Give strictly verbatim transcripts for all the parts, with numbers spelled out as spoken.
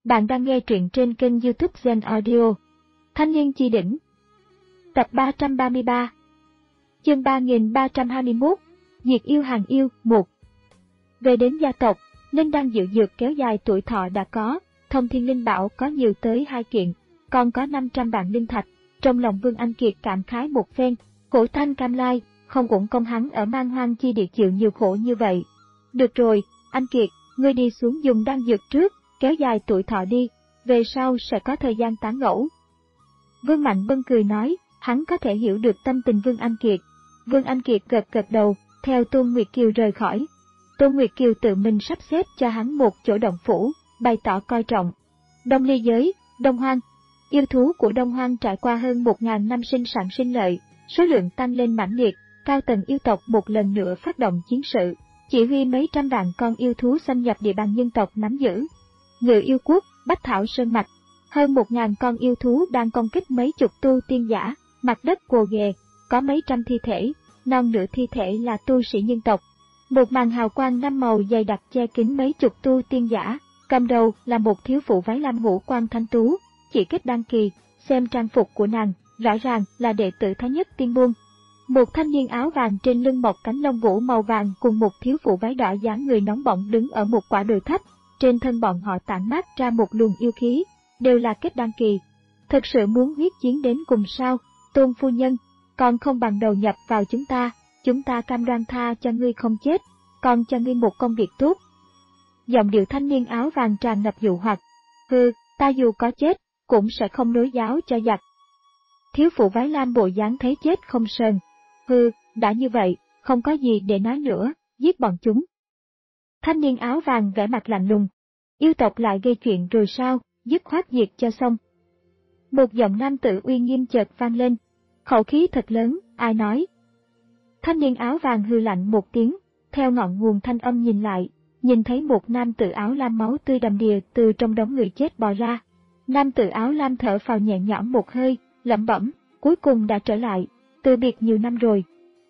Bạn đang nghe truyện trên kênh YouTube Zen Audio. Thanh niên chi đỉnh. Tập ba trăm ba mươi ba. Chương ba nghìn ba trăm hai mươi mốt. Diệt yêu hàng yêu một. Về đến gia tộc, Linh Đan Diệu Dược kéo dài tuổi thọ đã có, Thông Thiên Linh Bảo có nhiều tới hai kiện, còn có năm trăm vạn linh thạch. Trong lòng Vương Anh Kiệt cảm khái một phen, Cổ Thanh Cam Lai, không uổng công hắn ở Man Hoang chi địa chịu nhiều khổ như vậy. Được rồi, anh Kiệt, ngươi đi xuống dùng đan dược trước, kéo dài tuổi thọ đi, về sau sẽ có thời gian tán gẫu. Vương Mạnh Bân cười nói, hắn có thể hiểu được tâm tình Vương Anh Kiệt. Vương Anh Kiệt gật gật đầu, theo Tôn Nguyệt Kiều rời khỏi. Tôn Nguyệt Kiều tự mình sắp xếp cho hắn một chỗ động phủ, bày tỏ coi trọng. Đông Ly giới, Đông Hoang. Yêu thú của Đông Hoang trải qua hơn một nghìn năm sinh sản sinh lợi, số lượng tăng lên mãnh liệt, cao tầng yêu tộc một lần nữa phát động chiến sự, chỉ huy mấy trăm vạn con yêu thú xâm nhập địa bàn nhân tộc nắm giữ. Ngự yêu quốc, Bách Thảo Sơn Mạch, hơn một ngàn con yêu thú đang công kích mấy chục tu tiên giả, mặt đất gồ ghề, có mấy trăm thi thể, non nửa thi thể là tu sĩ nhân tộc. Một màn hào quang năm màu dày đặc che kín mấy chục tu tiên giả, cầm đầu là một thiếu phụ váy lam ngũ quan thanh tú, chỉ kết đăng kỳ, xem trang phục của nàng, rõ ràng là đệ tử Thái Nhất Tiên Môn. Một thanh niên áo vàng trên lưng mọc cánh lông vũ màu vàng cùng một thiếu phụ váy đỏ dáng người nóng bỏng đứng ở một quả đồi thấp, trên thân bọn họ tản mát ra một luồng yêu khí, đều là kết đăng kỳ. Thực sự muốn huyết chiến đến cùng sao, Tôn phu nhân, còn không bằng đầu nhập vào chúng ta, chúng ta cam đoan tha cho ngươi không chết, còn cho ngươi một công việc tốt. Giọng điệu thanh niên áo vàng tràn ngập dụ hoặc, hừ, ta dù có chết, cũng sẽ không nối giáo cho giặc. Thiếu phụ váy lam bộ dáng thấy chết không sờn, hừ, đã như vậy, không có gì để nói nữa, giết bọn chúng. Thanh niên áo vàng vẻ mặt lạnh lùng, yêu tộc lại gây chuyện rồi sao, dứt khoát diệt cho xong. Một giọng nam tử uy nghiêm chợt vang lên, khẩu khí thật lớn, ai nói? Thanh niên áo vàng hư lạnh một tiếng, theo ngọn nguồn thanh âm nhìn lại, nhìn thấy một nam tử áo lam máu tươi đầm đìa từ trong đống người chết bò ra. Nam tử áo lam thở phào nhẹ nhõm một hơi, lẩm bẩm, cuối cùng đã trở lại, từ biệt nhiều năm rồi.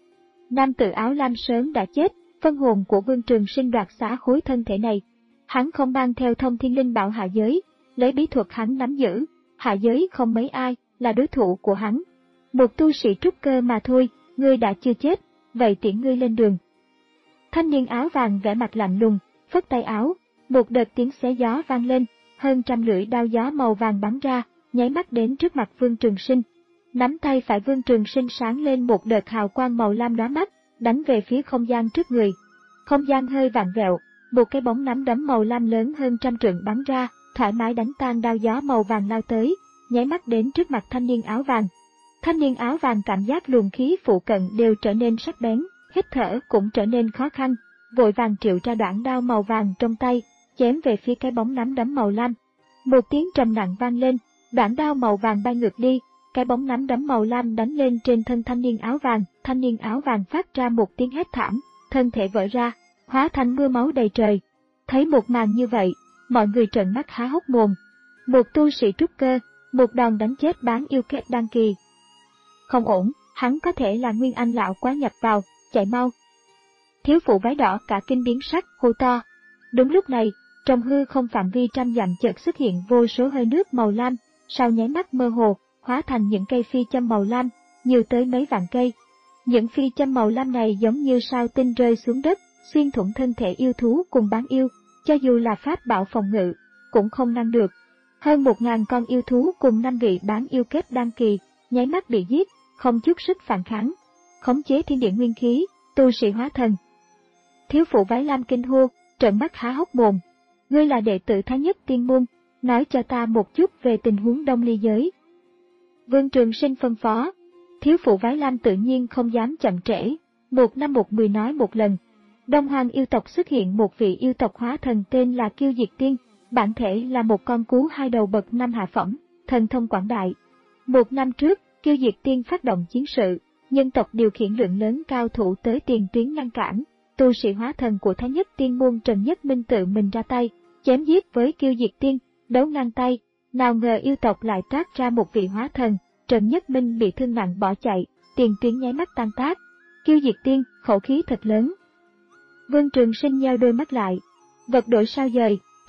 Nam tử áo lam sớm đã chết, phân hồn của Vương Trường Sinh đoạt xá khối thân thể này. Hắn không mang theo Thông Thiên Linh Bảo hạ giới, lấy bí thuật hắn nắm giữ, hạ giới không mấy ai là đối thủ của hắn. Một tu sĩ trúc cơ mà thôi, ngươi đã chưa chết, vậy tiễn ngươi lên đường. Thanh niên áo vàng vẻ mặt lạnh lùng, phất tay áo, một đợt tiếng xé gió vang lên, hơn trăm lưỡi đao gió màu vàng bắn ra, nháy mắt đến trước mặt Vương Trường Sinh. Nắm tay phải Vương Trường Sinh sáng lên một đợt hào quang màu lam lóa mắt, đánh về phía không gian trước người. Không gian hơi vặn vẹo, một cái bóng nắm đấm màu lam lớn hơn trăm trượng bắn ra, thoải mái đánh tan đao gió màu vàng lao tới, nháy mắt đến trước mặt thanh niên áo vàng. Thanh niên áo vàng cảm giác luồng khí phụ cận đều trở nên sắc bén, hít thở cũng trở nên khó khăn, vội vàng triệu ra đoạn đao màu vàng trong tay, chém về phía cái bóng nắm đấm màu lam. Một tiếng trầm nặng vang lên, đoạn đao màu vàng bay ngược đi, cái bóng nắm đấm màu lam đánh lên trên thân thanh niên áo vàng, thanh niên áo vàng phát ra một tiếng hét thảm, thân thể vỡ ra, hóa thành mưa máu đầy trời. Thấy một màn như vậy, mọi người trợn mắt há hốc mồm. Một tu sĩ trúc cơ, một đòn đánh chết bán yêu kết đăng kỳ. Không ổn, hắn có thể là Nguyên Anh lão quá nhập vào, chạy mau. Thiếu phụ váy đỏ cả kinh biến sắc, hô to. Đúng lúc này, trong hư không phạm vi trăm dặm chợt xuất hiện vô số hơi nước màu lam, sau nháy mắt mơ hồ, hóa thành những cây phi châm màu lam, nhiều tới mấy vạn cây. Những phi châm màu lam này giống như sao tinh rơi xuống đất, xuyên thủng thân thể yêu thú cùng bán yêu, cho dù là pháp bảo phòng ngự, cũng không ngăn được. Hơn một ngàn con yêu thú cùng năm vị bán yêu kết đăng kỳ, nháy mắt bị giết, không chút sức phản kháng. Khống chế thiên địa nguyên khí, tu sĩ hóa thần. Thiếu phụ váy lam kinh hô, trợn mắt há hốc mồm. Ngươi là đệ tử Thái Nhất Tiên Môn, nói cho ta một chút về tình huống Đông Ly giới. Vương Trường Sinh phân phó. Thiếu phụ váy lam tự nhiên không dám chậm trễ, một năm một mười nói một lần. Đông Hoang yêu tộc xuất hiện một vị yêu tộc hóa thần tên là Kiêu Diệt Tiên, bản thể là một con cú hai đầu bậc năm hạ phẩm, thần thông quảng đại. Một năm trước, Kiêu Diệt Tiên phát động chiến sự, nhân tộc điều khiển lượng lớn cao thủ tới tiền tuyến ngăn cản, tu sĩ hóa thần của Thái Nhất Tiên Môn Trần Nhất Minh tự mình ra tay, chém giết với Kiêu Diệt Tiên, đấu ngang tay, nào ngờ yêu tộc lại trát ra một vị hóa thần, Trần Nhất Minh bị thương nặng bỏ chạy, tiền tuyến nháy mắt tan tác. Kiêu Diệt Tiên, khẩu khí thật lớn. Vương Trường Sinh nheo đôi mắt lại, vật đổi sao dời,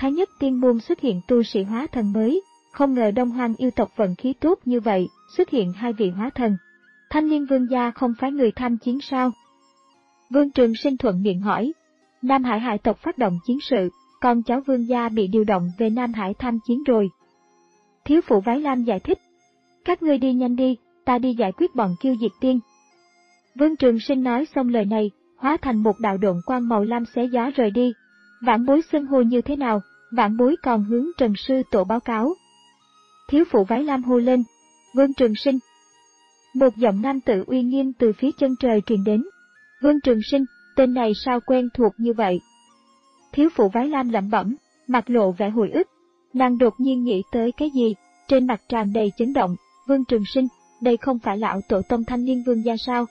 Thái Nhất Tiên Môn xuất hiện tu sĩ hóa thần mới, không ngờ Đông Hoang yêu tộc vận khí tốt như vậy, xuất hiện hai vị hóa thần. Thanh Liên Vương gia không phải người tham chiến sao? Vương Trường Sinh thuận miệng hỏi. Nam Hải hải tộc phát động chiến sự, con cháu Vương gia bị điều động về Nam Hải tham chiến rồi. Thiếu phụ Vái Lam giải thích. Các ngươi đi nhanh đi, ta đi giải quyết bọn Kiêu Diệt Tiên. Vương Trường Sinh nói xong lời này, hóa thành một đạo độn quang màu lam xé gió rời đi. Vãn Bối xưng hô như thế nào? Vãn Bối còn hướng Trần Sư Tổ báo cáo. Thiếu phụ Vái Lam hô lên. Vương Trường Sinh. Một giọng nam tử uy nghiêm từ phía chân trời truyền đến. Vương Trường Sinh, tên này sao quen thuộc như vậy? Thiếu phụ Vái Lam lẩm bẩm, mặt lộ vẻ hồi ức. Nàng đột nhiên nghĩ tới cái gì, trên mặt tràn đầy chấn động. Vương Trường Sinh, đây không phải lão tổ tông Thanh Liên Vương gia sao?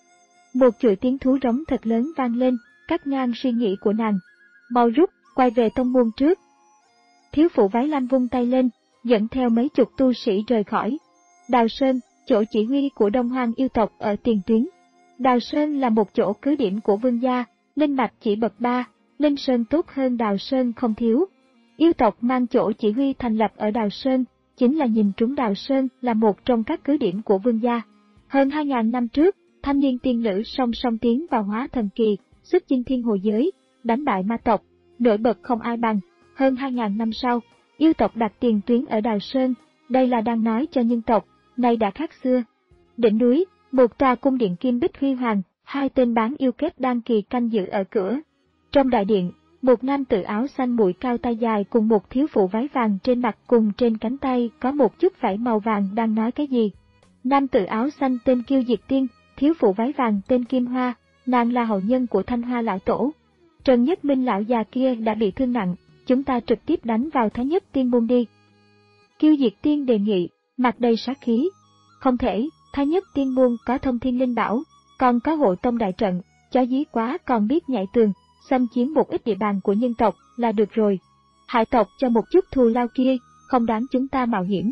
Một chuỗi tiếng thú rống thật lớn vang lên, cắt ngang suy nghĩ của nàng. Mau rút, quay về tông môn trước. Thiếu phụ Vái Lam vung tay lên, dẫn theo mấy chục tu sĩ rời khỏi. Đào Sơn, chỗ chỉ huy của Đông Hoang yêu tộc ở tiền tuyến. Đào Sơn là một chỗ cứ điểm của vương gia, linh mạch chỉ bậc ba, linh sơn tốt hơn Đào Sơn không thiếu. Yêu tộc mang chỗ chỉ huy thành lập ở Đào Sơn, chính là nhìn trúng Đào Sơn là một trong các cứ điểm của vương gia. Hơn hai ngàn năm trước, thanh niên tiên lữ song song tiến vào hóa thần kỳ, xuất chinh thiên hồ giới, đánh bại ma tộc, nổi bật không ai bằng. Hơn hai ngàn năm sau, yêu tộc đặt tiền tuyến ở Đào Sơn, đây là đang nói cho nhân tộc, nay đã khác xưa. Đỉnh núi, một tòa cung điện kim bích huy hoàng, hai tên bán yêu kết đan kỳ canh giữ ở cửa. Trong đại điện, một nam tử áo xanh mũi cao tay dài cùng một thiếu phụ váy vàng trên mặt cùng trên cánh tay có một chút vảy màu vàng đang nói cái gì. Nam tử áo xanh tên Kiêu Diệt Tiên, thiếu phụ váy vàng tên Kim Hoa, nàng là hậu nhân của Thanh Hoa lão tổ. Trần Nhất Minh lão già kia đã bị thương nặng, chúng ta trực tiếp đánh vào Thái Nhất Tiên môn đi. Kiêu Diệt Tiên đề nghị, mặt đầy sát khí. Không thể, Thái Nhất Tiên môn có thông thiên linh bảo, còn có hộ tông đại trận, chó dí quá còn biết nhảy tường, xâm chiếm một ít địa bàn của nhân tộc là được rồi. Hải tộc cho một chút thù lao kia, không đáng chúng ta mạo hiểm.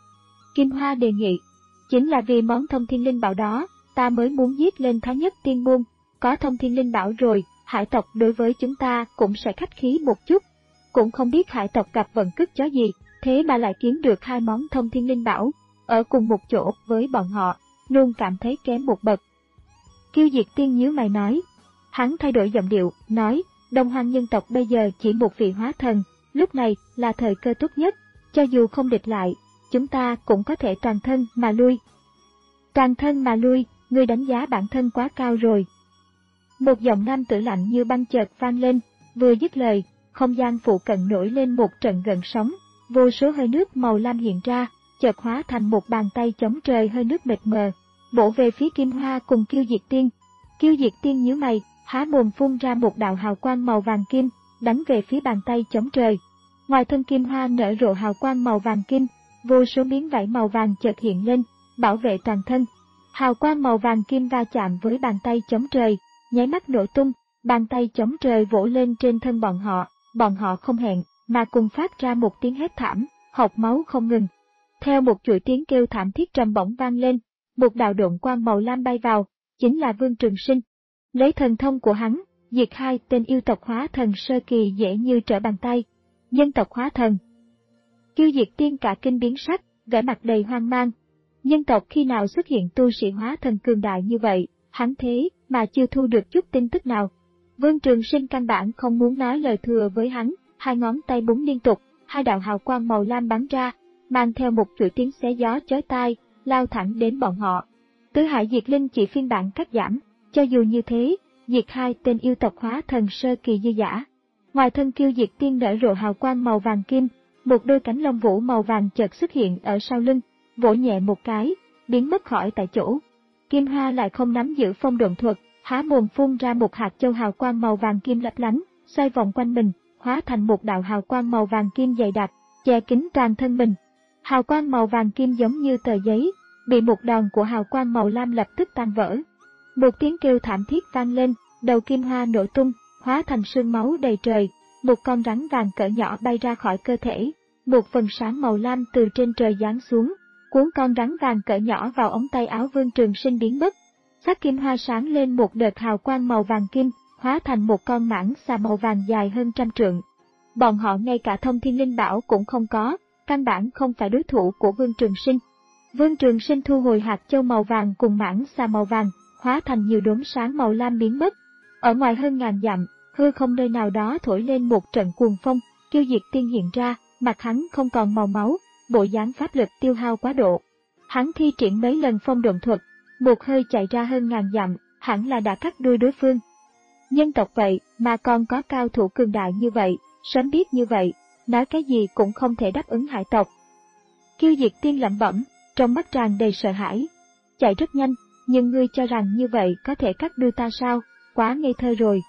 Kim Hoa đề nghị, chính là vì món thông thiên linh bảo đó, ta mới muốn giết lên Thái Nhất Tiên môn, có thông thiên linh bảo rồi, hải tộc đối với chúng ta cũng sẽ khách khí một chút. Cũng không biết hải tộc gặp vận cứt chó gì, thế mà lại kiếm được hai món thông thiên linh bảo, ở cùng một chỗ với bọn họ, luôn cảm thấy kém một bậc. Kiêu Diệt Tiên nhíu mày nói, hắn thay đổi giọng điệu, nói, Đông Hoang nhân tộc bây giờ chỉ một vị hóa thần, lúc này là thời cơ tốt nhất, cho dù không địch lại, chúng ta cũng có thể toàn thân mà lui. Toàn thân mà lui, ngươi đánh giá bản thân quá cao rồi. Một giọng nam tử lạnh như băng chợt vang lên, vừa dứt lời, không gian phụ cận nổi lên một trận gợn sóng, vô số hơi nước màu lam hiện ra, chợt hóa thành một bàn tay chống trời hơi nước mịt mờ, bổ về phía Kim Hoa cùng Kiêu Diệt Tiên. Kiêu Diệt Tiên nhíu mày, há mồm phun ra một đạo hào quang màu vàng kim, đánh về phía bàn tay chống trời. Ngoài thân Kim Hoa nở rộ hào quang màu vàng kim, vô số miếng vảy màu vàng chợt hiện lên, bảo vệ toàn thân. Hào quang màu vàng kim va chạm với bàn tay chống trời, nháy mắt nổ tung, bàn tay chống trời vỗ lên trên thân bọn họ, bọn họ không hẹn mà cùng phát ra một tiếng hét thảm, hộc máu không ngừng. Theo một chuỗi tiếng kêu thảm thiết trầm bổng vang lên, một đạo độn quang màu lam bay vào, chính là Vương Trường Sinh. Lấy thần thông của hắn, diệt hai tên yêu tộc hóa thần sơ kỳ dễ như trở bàn tay. Nhân tộc hóa thần. Kiêu Diệt Tiên cả kinh biến sắc, vẻ mặt đầy hoang mang. Nhân tộc khi nào xuất hiện tu sĩ hóa thần cường đại như vậy, hắn thế mà chưa thu được chút tin tức nào. Vương Trường Sinh căn bản không muốn nói lời thừa với hắn, hai ngón tay búng liên tục, hai đạo hào quang màu lam bắn ra, mang theo một chuỗi tiếng xé gió chói tai, lao thẳng đến bọn họ. Tứ Hải Diệt Linh chỉ phiên bản cắt giảm, cho dù như thế, diệt hai tên yêu tộc hóa thần sơ kỳ dư dả. Ngoài thân Kiêu Diệt Tiên nở rộ hào quang màu vàng kim, một đôi cánh lông vũ màu vàng chợt xuất hiện ở sau lưng, vỗ nhẹ một cái, biến mất khỏi tại chỗ. Kim Hoa lại không nắm giữ phong độn thuật, há mồm phun ra một hạt châu hào quang màu vàng kim lấp lánh, xoay vòng quanh mình, hóa thành một đạo hào quang màu vàng kim dày đặc, che kín toàn thân mình. Hào quang màu vàng kim giống như tờ giấy, bị một đòn của hào quang màu lam lập tức tan vỡ. Một tiếng kêu thảm thiết vang lên, đầu Kim Hoa nổ tung, hóa thành sương máu đầy trời, một con rắn vàng cỡ nhỏ bay ra khỏi cơ thể, một phần sáng màu lam từ trên trời giáng xuống, cuốn con rắn vàng cỡ nhỏ vào ống tay áo Vương Trường Sinh biến mất. Sắc Kim Hoa sáng lên một đợt hào quang màu vàng kim, hóa thành một con mãng xà màu vàng dài hơn trăm trượng. bọn họ ngay cả thông thiên linh bảo cũng không có, căn bản không phải đối thủ của Vương Trường Sinh. Vương Trường Sinh thu hồi hạt châu màu vàng cùng mãng xà màu vàng, hóa thành nhiều đốm sáng màu lam biến mất. Ở ngoài hơn ngàn dặm, hư không nơi nào đó thổi lên một trận cuồng phong, Kiêu Diệt Tiên hiện ra, mặt hắn không còn màu máu, bộ dáng pháp lực tiêu hao quá độ. Hắn thi triển mấy lần phong độn thuật, một hơi chạy ra hơn ngàn dặm, hẳn là đã cắt đuôi đối phương. Nhân tộc vậy mà còn có cao thủ cường đại như vậy, sớm biết như vậy, nói cái gì cũng không thể đáp ứng hải tộc. Kiêu Diệt Tiên lẩm bẩm, trong mắt tràn đầy sợ hãi. Chạy rất nhanh, nhưng ngươi cho rằng như vậy có thể cắt đuôi ta sao, quá ngây thơ rồi.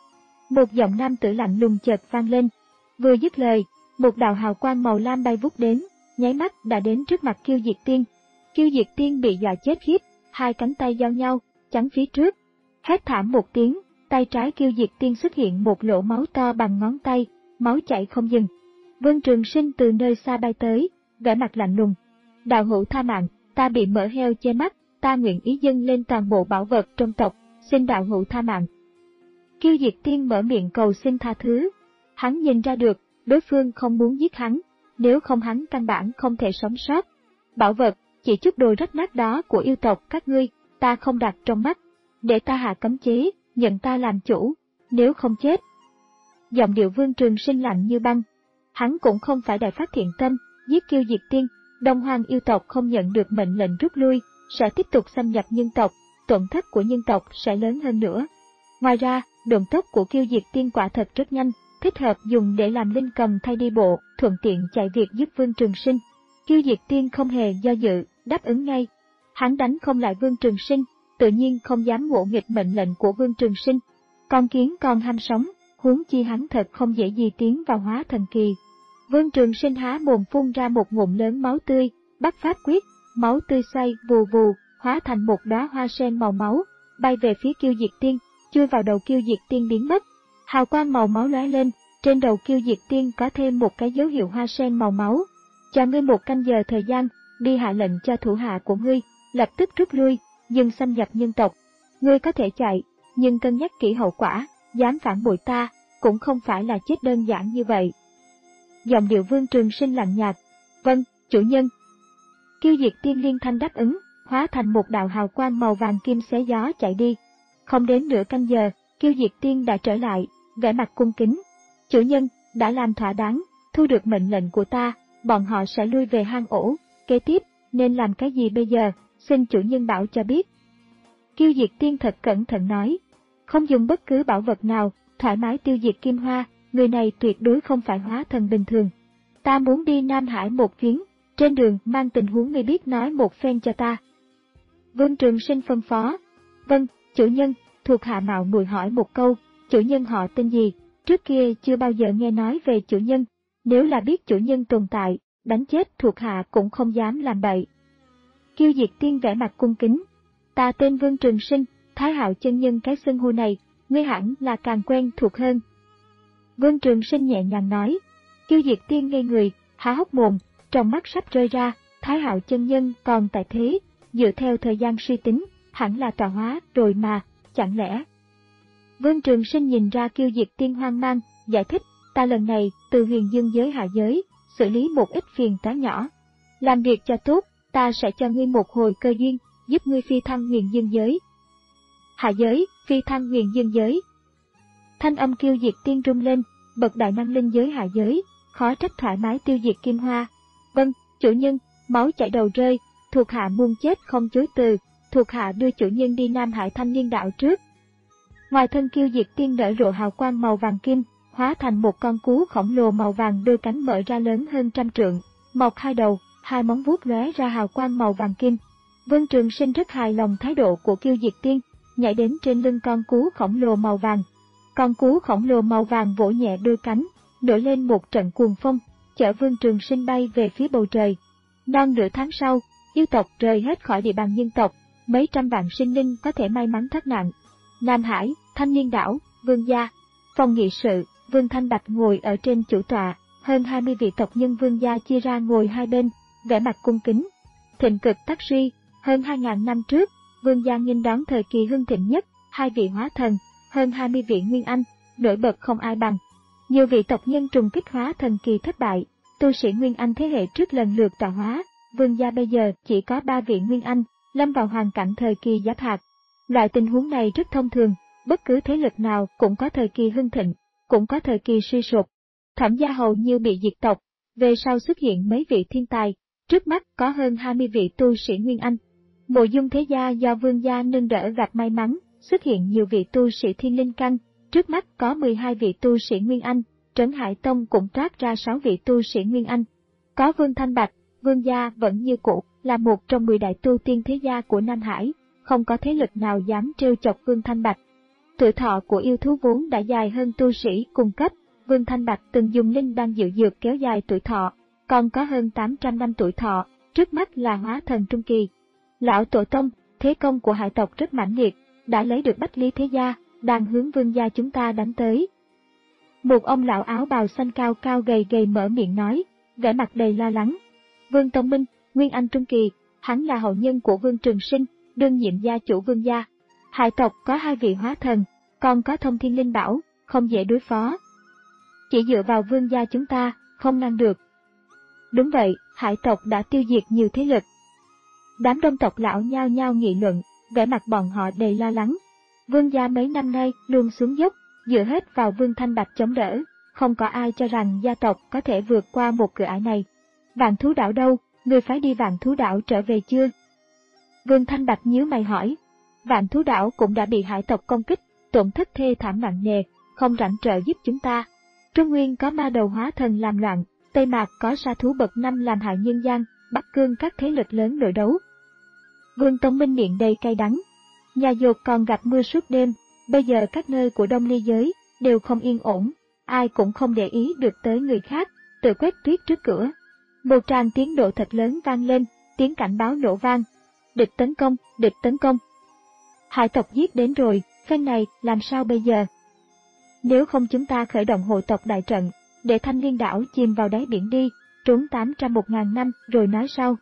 Một giọng nam tử lạnh lùng chợt vang lên. Vừa dứt lời, một đạo hào quang màu lam bay vút đến, nháy mắt đã đến trước mặt Kiêu Diệt Tiên. Kiêu Diệt Tiên bị dọa chết khiếp, hai cánh tay giao nhau, chắn phía trước. Hét thảm một tiếng, tay trái Kiêu Diệt Tiên xuất hiện một lỗ máu to bằng ngón tay, máu chảy không dừng. Vương Trường Sinh từ nơi xa bay tới, vẻ mặt lạnh lùng. Đạo hữu tha mạng, ta bị mỡ heo che mắt, ta nguyện ý dâng lên toàn bộ bảo vật trong tộc, xin đạo hữu tha mạng. Kiêu Diệt Tiên mở miệng cầu xin tha thứ. Hắn nhìn ra được, đối phương không muốn giết hắn, nếu không hắn căn bản không thể sống sót. Bảo vật, chỉ chút đồ rách nát đó của yêu tộc các ngươi, ta không đặt trong mắt, để ta hạ cấm chế, nhận ta làm chủ, nếu không chết. Giọng điệu Vương Trường Sinh lạnh như băng. Hắn cũng không phải đại phát thiện tâm, giết Kiêu Diệt Tiên, Đông Hoang yêu tộc không nhận được mệnh lệnh rút lui, sẽ tiếp tục xâm nhập nhân tộc, tổn thất của nhân tộc sẽ lớn hơn nữa. Ngoài ra, độn tốc của Kiêu Diệt Tiên quả thật rất nhanh, thích hợp dùng để làm linh cầm thay đi bộ, thuận tiện chạy việc giúp Vương Trường Sinh. Kiêu Diệt Tiên không hề do dự, đáp ứng ngay. Hắn đánh không lại Vương Trường Sinh, tự nhiên không dám ngỗ nghịch mệnh lệnh của Vương Trường Sinh. Con kiến còn ham sống, huống chi hắn thật không dễ gì tiến vào hóa thần kỳ. Vương Trường Sinh há mồm phun ra một ngụm lớn máu tươi, bắt pháp quyết, máu tươi xoay vù vù, hóa thành một đóa hoa sen màu máu, bay về phía Kiêu Diệt Tiên, chui vào đầu Kiêu Diệt Tiên biến mất. Hào quang màu máu lóe lên, trên đầu Kiêu Diệt Tiên có thêm một cái dấu hiệu hoa sen màu máu. Cho ngươi một canh giờ thời gian, đi hạ lệnh cho thủ hạ của ngươi, lập tức rút lui, dừng xâm nhập nhân tộc. Ngươi có thể chạy, nhưng cân nhắc kỹ hậu quả, dám phản bội ta, cũng không phải là chết đơn giản như vậy. Giọng điệu Vương Trường Sinh lạnh nhạt. Vâng, chủ nhân. Kiêu Diệt Tiên liên thanh đáp ứng, hóa thành một đạo hào quang màu vàng kim xé gió chạy đi. Không đến nửa canh giờ, Kiêu Diệt Tiên đã trở lại, vẻ mặt cung kính. Chủ nhân, đã làm thỏa đáng, thu được mệnh lệnh của ta, bọn họ sẽ lui về hang ổ, kế tiếp, nên làm cái gì bây giờ, xin chủ nhân bảo cho biết. Kiêu Diệt Tiên thật cẩn thận nói, không dùng bất cứ bảo vật nào, thoải mái tiêu diệt Kim Hoa, người này tuyệt đối không phải hóa thần bình thường. Ta muốn đi Nam Hải một chuyến, trên đường mang tình huống ngươi biết nói một phen cho ta. Vương Trường Sinh phân phó. Vâng, chủ nhân, thuộc hạ mạo muội hỏi một câu, chủ nhân họ tên gì, trước kia chưa bao giờ nghe nói về chủ nhân, nếu là biết chủ nhân tồn tại, đánh chết thuộc hạ cũng không dám làm bậy. Kiêu Diệt Tiên vẻ mặt cung kính. Ta tên Vương Trường Sinh, Thái Hạo chân nhân cái xưng hô này, ngươi hẳn là càng quen thuộc hơn. Vương Trường Sinh nhẹ nhàng nói. Kiêu Diệt Tiên ngây người, há hốc mồm, trong mắt sắp rơi ra, Thái Hạo chân nhân còn tại thế, dựa theo thời gian suy tính, hẳn là tọa hóa rồi mà, chẳng lẽ. Vương Trường Sinh nhìn ra Kiêu Diệt Tiên hoang mang, giải thích, ta lần này từ huyền dương giới hạ giới, xử lý một ít phiền toái nhỏ. Làm việc cho tốt, ta sẽ cho ngươi một hồi cơ duyên, giúp ngươi phi thăng huyền dương giới. Hạ giới, phi thăng huyền dương giới. Thanh âm Kiêu Diệt Tiên rung lên, bậc đại năng linh giới hạ giới, khó trách thoải mái tiêu diệt Kim Hoa. Vâng, chủ nhân, máu chảy đầu rơi, thuộc hạ muôn chết không chối từ, thuộc hạ đưa chủ nhân đi Nam Hải Thanh Niên Đạo trước. Ngoài thân Kiêu Diệt Tiên nở rộ hào quang màu vàng kim, hóa thành một con cú khổng lồ màu vàng đôi cánh mở ra lớn hơn trăm trượng, mọc hai đầu, hai móng vuốt lóe ra hào quang màu vàng kim. Vương Trường Sinh rất hài lòng thái độ của Kiêu Diệt Tiên, nhảy đến trên lưng con cú khổng lồ màu vàng. Con cú khổng lồ màu vàng vỗ nhẹ đôi cánh, nổi lên một trận cuồng phong, chở Vương Trường Sinh bay về phía bầu trời. Non nửa tháng sau, yêu tộc rời hết khỏi địa bàn nhân tộc, mấy trăm vạn sinh linh có thể may mắn thoát nạn. Nam Hải, Thanh Niên Đảo, Vương gia, phòng nghị sự, Vương Thanh Bạch ngồi ở trên chủ tọa, hơn hai mươi vị tộc nhân Vương gia chia ra ngồi hai bên, vẻ mặt cung kính. Thịnh cực tắc suy, hơn hai ngàn năm trước, Vương gia nghênh đón thời kỳ hưng thịnh nhất, hai vị hóa thần, hơn hai mươi vị nguyên anh, nổi bật không ai bằng. Nhiều vị tộc nhân trùng kích hóa thần kỳ thất bại, tu sĩ Nguyên Anh thế hệ trước lần lượt tạo hóa, Vương gia bây giờ chỉ có ba vị Nguyên Anh, lâm vào hoàn cảnh thời kỳ giáp hạt. Loại tình huống này rất thông thường, bất cứ thế lực nào cũng có thời kỳ hưng thịnh, cũng có thời kỳ suy sụp. Thẩm gia hầu như bị diệt tộc, về sau xuất hiện mấy vị thiên tài, trước mắt có hơn hai mươi vị tu sĩ Nguyên Anh. Mộ Dung thế gia do Vương gia nâng đỡ gặp may mắn, xuất hiện nhiều vị tu sĩ thiên linh căn, trước mắt có mười hai vị tu sĩ Nguyên Anh, Trấn Hải Tông cũng trát ra sáu vị tu sĩ Nguyên Anh. Có Vương Thanh Bạch, Vương gia vẫn như cũ, là một trong mười đại tu tiên thế gia của Nam Hải, không có thế lực nào dám trêu chọc Vương Thanh Bạch. Tuổi thọ của yêu thú vốn đã dài hơn tu sĩ cùng cấp, Vương Thanh Bạch từng dùng linh đan diệu dược kéo dài tuổi thọ, còn có hơn tám trăm năm tuổi thọ, trước mắt là hóa thần trung kỳ. Lão tổ tông, thế công của hải tộc rất mãnh liệt, đã lấy được Bách Lý thế gia, đang hướng Vương gia chúng ta đánh tới. Một ông lão áo bào xanh cao cao gầy gầy mở miệng nói, vẻ mặt đầy lo lắng. Vương Tông Minh, Nguyên Anh trung kỳ, hắn là hậu nhân của Vương Trường Sinh, đương nhiệm gia chủ Vương gia. Hải tộc có hai vị hóa thần, còn có thông thiên linh bảo, không dễ đối phó. Chỉ dựa vào Vương gia chúng ta, không ngăn được. Đúng vậy, hải tộc đã tiêu diệt nhiều thế lực. Đám đông tộc lão nhao nhao nghị luận, vẻ mặt bọn họ đầy lo lắng. Vương gia mấy năm nay luôn xuống dốc, dựa hết vào Vương Thanh Bạch chống đỡ, không có ai cho rằng gia tộc có thể vượt qua một cửa ải này. Vạn Thú Đảo đâu, người phái đi Vạn Thú Đảo trở về chưa? Vương Thanh Bạch nhíu mày hỏi. Vạn Thú Đảo cũng đã bị hải tộc công kích, tổn thất thê thảm nặng nề, không rảnh trợ giúp chúng ta. Trung Nguyên có ma đầu hóa thần làm loạn, Tây Mạc có sa thú bậc năm làm hại nhân gian, Bắc Cương các thế lực lớn nội đấu. Vương Tông Minh miệng đầy cay đắng. Nhà dột còn gặp mưa suốt đêm, bây giờ các nơi của Đông Ly giới đều không yên ổn, ai cũng không để ý được tới người khác, tự quét tuyết trước cửa. Một tràng tiếng nổ thật lớn vang lên, tiếng cảnh báo nổ vang. Địch tấn công, địch tấn công. Hải tộc giết đến rồi, phen này làm sao bây giờ? Nếu không chúng ta khởi động hộ tộc đại trận, để Thanh Liên đảo chìm vào đáy biển đi, trốn tám trăm một ngàn năm rồi nói sau.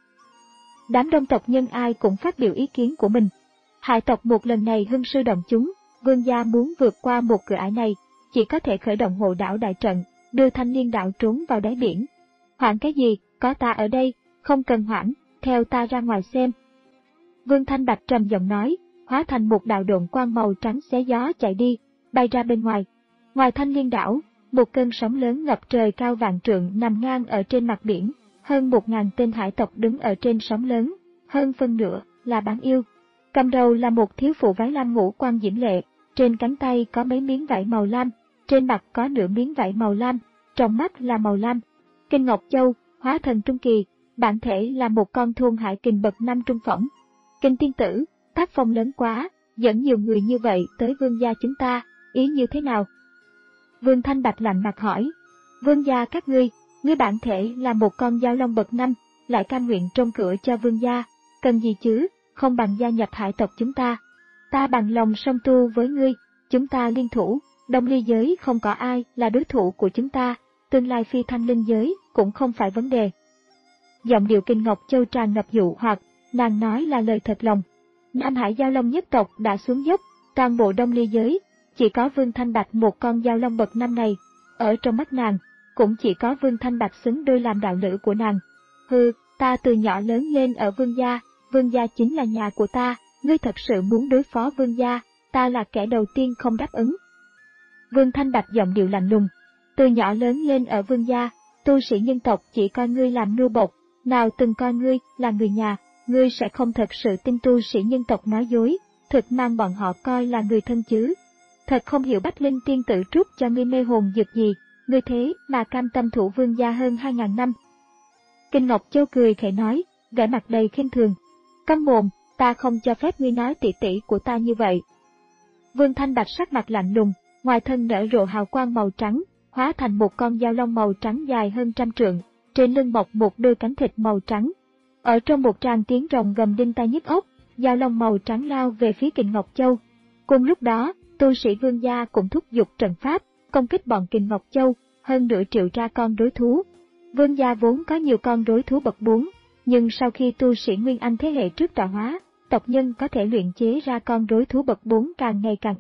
Đám đông tộc nhân ai cũng phát biểu ý kiến của mình. Hải tộc một lần này hưng sư động chúng, Vương gia muốn vượt qua một cửa ải này, chỉ có thể khởi động hộ đảo đại trận, đưa Thanh Liên đảo trốn vào đáy biển. Hoảng cái gì, có ta ở đây, không cần hoảng, theo ta ra ngoài xem. Vương Thanh Bạch trầm giọng nói, hóa thành một đạo độn quang màu trắng xé gió chạy đi, bay ra bên ngoài. Ngoài Thanh Liên đảo, một cơn sóng lớn ngập trời cao vạn trượng nằm ngang ở trên mặt biển, hơn một ngàn tên hải tộc đứng ở trên sóng lớn, hơn phân nửa là bán yêu. Cầm đầu là một thiếu phụ váy lam ngũ quan diễm lệ, trên cánh tay có mấy miếng vải màu lam, trên mặt có nửa miếng vải màu lam, trong mắt là màu lam. Kinh Ngọc Châu, hóa thần trung kỳ, bản thể là một con thôn hải kình bậc năm trung phẩm. Kinh tiên tử, tác phong lớn quá, dẫn nhiều người như vậy tới vương gia chúng ta, ý như thế nào? Vương Thanh Bạch lạnh mặt hỏi. Vương gia các ngươi, ngươi bản thể là một con dao long bậc năm, lại cam nguyện trông cửa cho vương gia, cần gì chứ, không bằng gia nhập hải tộc chúng ta. Ta bằng lòng song tu với ngươi, chúng ta liên thủ, Đông Ly giới không có ai là đối thủ của chúng ta, tương lai phi thăng linh giới cũng không phải vấn đề. Giọng điệu Kinh Ngọc Châu tràn ngập dụ hoặc, nàng nói là lời thật lòng. Nam Hải Giao Long nhất tộc đã xuống dốc, toàn bộ Đông Ly giới, chỉ có Vương Thanh Bạch một con Giao Long bậc năm này, ở trong mắt nàng, cũng chỉ có Vương Thanh Bạch xứng đôi làm đạo lữ của nàng. Hừ, ta từ nhỏ lớn lên ở Vương gia, Vương gia chính là nhà của ta, ngươi thật sự muốn đối phó Vương gia, ta là kẻ đầu tiên không đáp ứng. Vương Thanh Bạch giọng điệu lạnh lùng, từ nhỏ lớn lên ở Vương gia, tu sĩ nhân tộc chỉ coi ngươi làm nô bộc, nào từng coi ngươi là người nhà, ngươi sẽ không thật sự tin tu sĩ nhân tộc nói dối, thực mang bọn họ coi là người thân chứ. Thật không hiểu Bách Linh tiên tử trút cho ngươi mê hồn dược gì, ngươi thế mà cam tâm thủ Vương gia hơn hai ngàn năm. Kinh Ngọc Châu cười khẽ nói, vẻ mặt đầy khinh thường. Câm mồm, ta không cho phép ngươi nói tỷ tỷ của ta như vậy. Vương Thanh Bạch sắc mặt lạnh lùng, ngoài thân nở rộ hào quang màu trắng, hóa thành một con dao long màu trắng dài hơn trăm trượng, trên lưng mọc một đôi cánh thịt màu trắng. Ở trong một tràng tiếng rồng gầm đinh tai nhức óc, dao long màu trắng lao về phía Kình Ngọc Châu. Cùng lúc đó, tu sĩ Vương gia cũng thúc giục trận pháp, công kích bọn Kình Ngọc Châu, hơn nửa triệu ra con đối thú. Vương gia vốn có nhiều con đối thú bậc bốn, nhưng sau khi tu sĩ Nguyên Anh thế hệ trước tạo hóa, tộc nhân có thể luyện chế ra con đối thú bậc bốn càng ngày càng ít.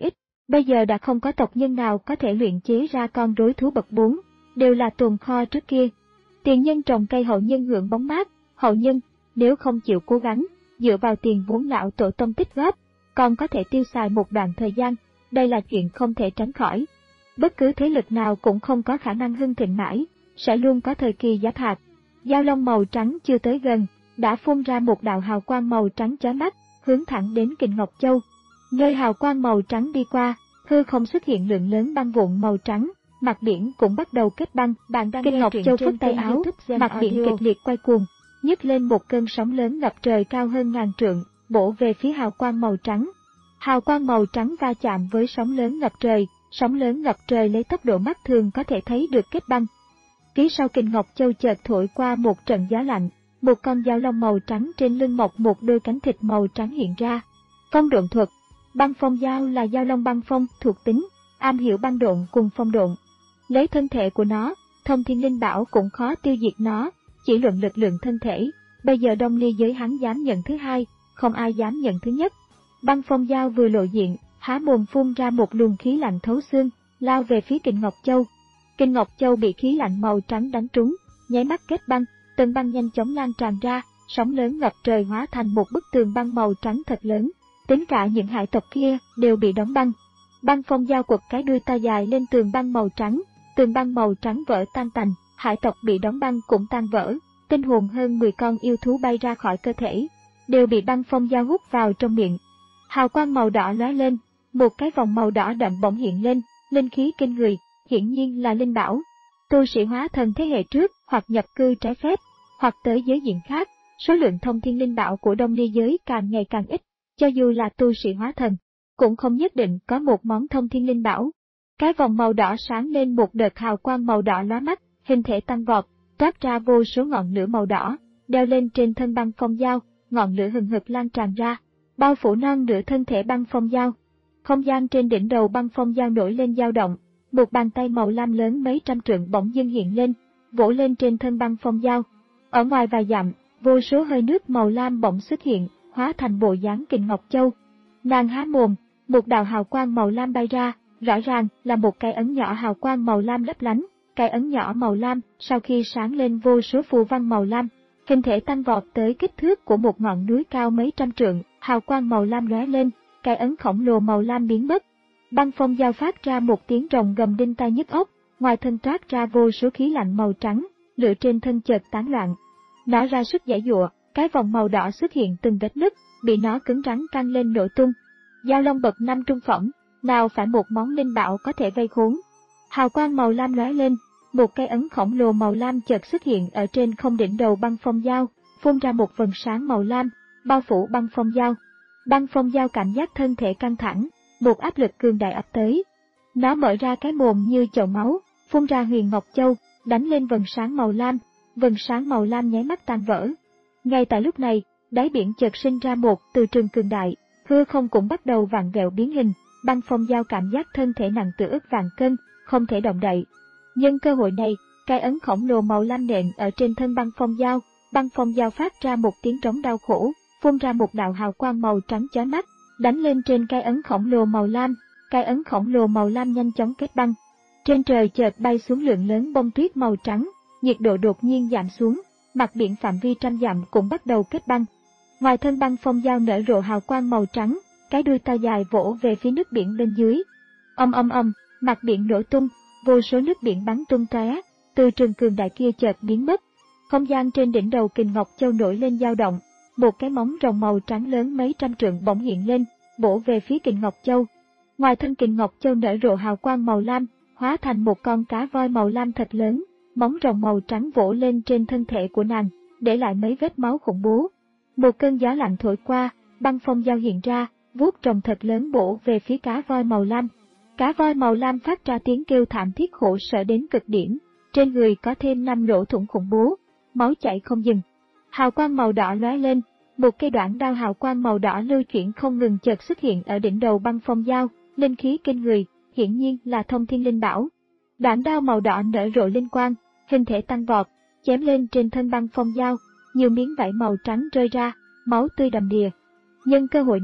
Bây giờ đã không có tộc nhân nào có thể luyện chế ra con rối thú bậc bốn, đều là tồn kho trước kia. Tiền nhân trồng cây, hậu nhân hưởng bóng mát. Hậu nhân, nếu không chịu cố gắng, dựa vào tiền vốn lão tổ tông tích góp, còn có thể tiêu xài một đoạn thời gian, đây là chuyện không thể tránh khỏi. Bất cứ thế lực nào cũng không có khả năng hưng thịnh mãi, sẽ luôn có thời kỳ giáp hạt. Dao long màu trắng chưa tới gần, đã phun ra một đạo hào quang màu trắng chói mắt, hướng thẳng đến Kình Ngọc Châu. Nơi hào quang màu trắng đi qua, hư không xuất hiện lượng lớn băng vụn màu trắng, mặt biển cũng bắt đầu kết băng. Bạn đang Kình Ngọc Châu phất tay áo, mặt biển kịch liệt quay cuồng, nhấc lên một cơn sóng lớn ngập trời cao hơn ngàn trượng, bổ về phía hào quang màu trắng. Hào quang màu trắng va chạm với sóng lớn ngập trời, sóng lớn ngập trời lấy tốc độ mắt thường có thể thấy được kết băng. Phía sau Kình Ngọc Châu chợt thổi qua một trận gió lạnh, một con dao long màu trắng trên lưng mọc một đôi cánh thịt màu trắng hiện ra. Phong độn thuật. Băng phong dao là dao long băng phong thuộc tính, am hiểu băng độn cùng phong độn. Lấy thân thể của nó, thông thiên linh bảo cũng khó tiêu diệt nó, chỉ luận lực lượng thân thể. Bây giờ Đông Ly giới hắn dám nhận thứ hai, không ai dám nhận thứ nhất. Băng phong dao vừa lộ diện, há mồm phun ra một luồng khí lạnh thấu xương, lao về phía Kình Ngọc Châu. Kình Ngọc Châu bị khí lạnh màu trắng đánh trúng, nháy mắt kết băng, tầng băng nhanh chóng lan tràn ra, sóng lớn ngập trời hóa thành một bức tường băng màu trắng thật lớn. Tính cả những hải tộc kia đều bị đóng băng. Băng phong dao quật cái đuôi to dài lên tường băng màu trắng, tường băng màu trắng vỡ tan tành, hải tộc bị đóng băng cũng tan vỡ, tinh hồn hơn mười con yêu thú bay ra khỏi cơ thể, đều bị băng phong dao hút vào trong miệng. Hào quang màu đỏ lóe lên, một cái vòng màu đỏ đậm bỗng hiện lên, linh khí kinh người, hiển nhiên là linh bảo. Tu sĩ hóa thần thế hệ trước hoặc nhập cư trái phép, hoặc tới giới diện khác, số lượng thông thiên linh bảo của Đông Ly giới càng ngày càng ít. Cho dù là tu sĩ hóa thần, cũng không nhất định có một món thông thiên linh bảo. Cái vòng màu đỏ sáng lên một đợt hào quang màu đỏ lóa mắt, hình thể tăng vọt, toát ra vô số ngọn lửa màu đỏ, đeo lên trên thân băng phong dao, ngọn lửa hừng hực lan tràn ra, bao phủ non nửa thân thể băng phong dao. Không gian trên đỉnh đầu băng phong dao nổi lên dao động, một bàn tay màu lam lớn mấy trăm trượng bỗng dưng hiện lên, vỗ lên trên thân băng phong dao. Ở ngoài vài dặm, vô số hơi nước màu lam bỗng xuất hiện, hóa thành bộ dáng Kình Ngọc Châu. Nàng há mồm, một đạo hào quang màu lam bay ra, rõ ràng là một cái ấn nhỏ hào quang màu lam lấp lánh. Cái ấn nhỏ màu lam sau khi sáng lên vô số phù văn màu lam, hình thể tăng vọt tới kích thước của một ngọn núi cao mấy trăm trượng, hào quang màu lam lóe lên, cái ấn khổng lồ màu lam biến mất. Băng phong dao phát ra một tiếng rồng gầm đinh tai nhức óc, ngoài thân toát ra vô số khí lạnh màu trắng, lửa trên thân chợt tán loạn. Nó ra sức giãy giụa, cái vòng màu đỏ xuất hiện từng vết nứt, bị nó cứng rắn căng lên nổ tung. Dao long bậc năm trung phẩm, nào phải một món linh bảo có thể vây khốn. Hào quang màu lam lóe lên, một cái ấn khổng lồ màu lam chợt xuất hiện ở trên không đỉnh đầu băng phong dao, phun ra một vầng sáng màu lam, bao phủ băng phong dao. Băng phong dao cảm giác thân thể căng thẳng, một áp lực cường đại ập tới. Nó mở ra cái mồm như chậu máu, phun ra huyền ngọc châu, đánh lên vầng sáng màu lam, vầng sáng màu lam nháy mắt tan vỡ. Ngay tại lúc này, đáy biển chợt sinh ra một từ trường cường đại, hư không cũng bắt đầu vặn vẹo biến hình, băng phong dao cảm giác thân thể nặng tựa ức vạn cân, không thể động đậy. Nhân cơ hội này, cái ấn khổng lồ màu lam nện ở trên thân băng phong dao, băng phong dao phát ra một tiếng trống đau khổ, phun ra một đạo hào quang màu trắng chói mắt, đánh lên trên cái ấn khổng lồ màu lam, cái ấn khổng lồ màu lam nhanh chóng kết băng. Trên trời chợt bay xuống lượng lớn bông tuyết màu trắng, nhiệt độ đột nhiên giảm xuống, mặt biển phạm vi trăm dặm cũng bắt đầu kết băng. Ngoài thân băng phong dao nở rộ hào quang màu trắng, cái đuôi to dài vỗ về phía nước biển bên dưới. Ầm ầm ầm, mặt biển nổ tung, vô số nước biển bắn tung tóe, từ trường cường đại kia chợt biến mất. Không gian trên đỉnh đầu Kình Ngọc Châu nổi lên dao động, một cái móng rồng màu trắng lớn mấy trăm trượng bỗng hiện lên, bổ về phía Kình Ngọc Châu. Ngoài thân Kình Ngọc Châu nở rộ hào quang màu lam, hóa thành một con cá voi màu lam thật lớn, móng rồng màu trắng vỗ lên trên thân thể của nàng, để lại mấy vết máu khủng bố. Một cơn gió lạnh thổi qua, băng phong dao hiện ra, vuốt rồng thật lớn bổ về phía cá voi màu lam. Cá voi màu lam phát ra tiếng kêu thảm thiết khổ sở đến cực điểm, trên người có thêm năm lỗ thủng khủng bố, máu chảy không dừng. Hào quang màu đỏ lóe lên, một cây đoạn đao hào quang màu đỏ lưu chuyển không ngừng chợt xuất hiện ở đỉnh đầu băng phong dao, linh khí kinh người, hiển nhiên là thông thiên linh bảo. Đoạn đao màu đỏ nở rộ linh quang, hình thể tăng vọt, chém lên trên thân băng phong dao, nhiều miếng vảy màu trắng rơi ra, máu tươi đầm đìa. Nhân cơ hội này,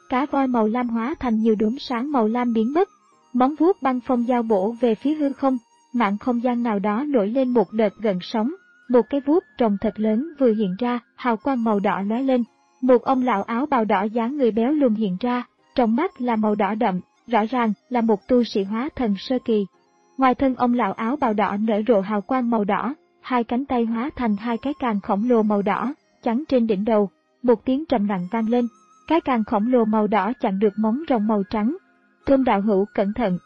cá voi màu lam hóa thành nhiều đốm sáng màu lam biến mất. Móng vuốt băng phong dao bổ về phía hư không, mạng không gian nào đó nổi lên một đợt gợn sóng, một cái vuốt rồng thật lớn vừa hiện ra, hào quang màu đỏ lóe lên. Một ông lão áo bào đỏ dáng người béo lùn hiện ra, trong mắt là màu đỏ đậm, rõ ràng là một tu sĩ hóa thần sơ kỳ. Ngoài thân ông lão áo bào đỏ nở rộ hào quang màu đỏ, hai cánh tay hóa thành hai cái càng khổng lồ màu đỏ, chắn trên đỉnh đầu, một tiếng trầm nặng vang lên, cái càng khổng lồ màu đỏ chặn được móng rồng màu trắng. Tôn đạo hữu cẩn thận.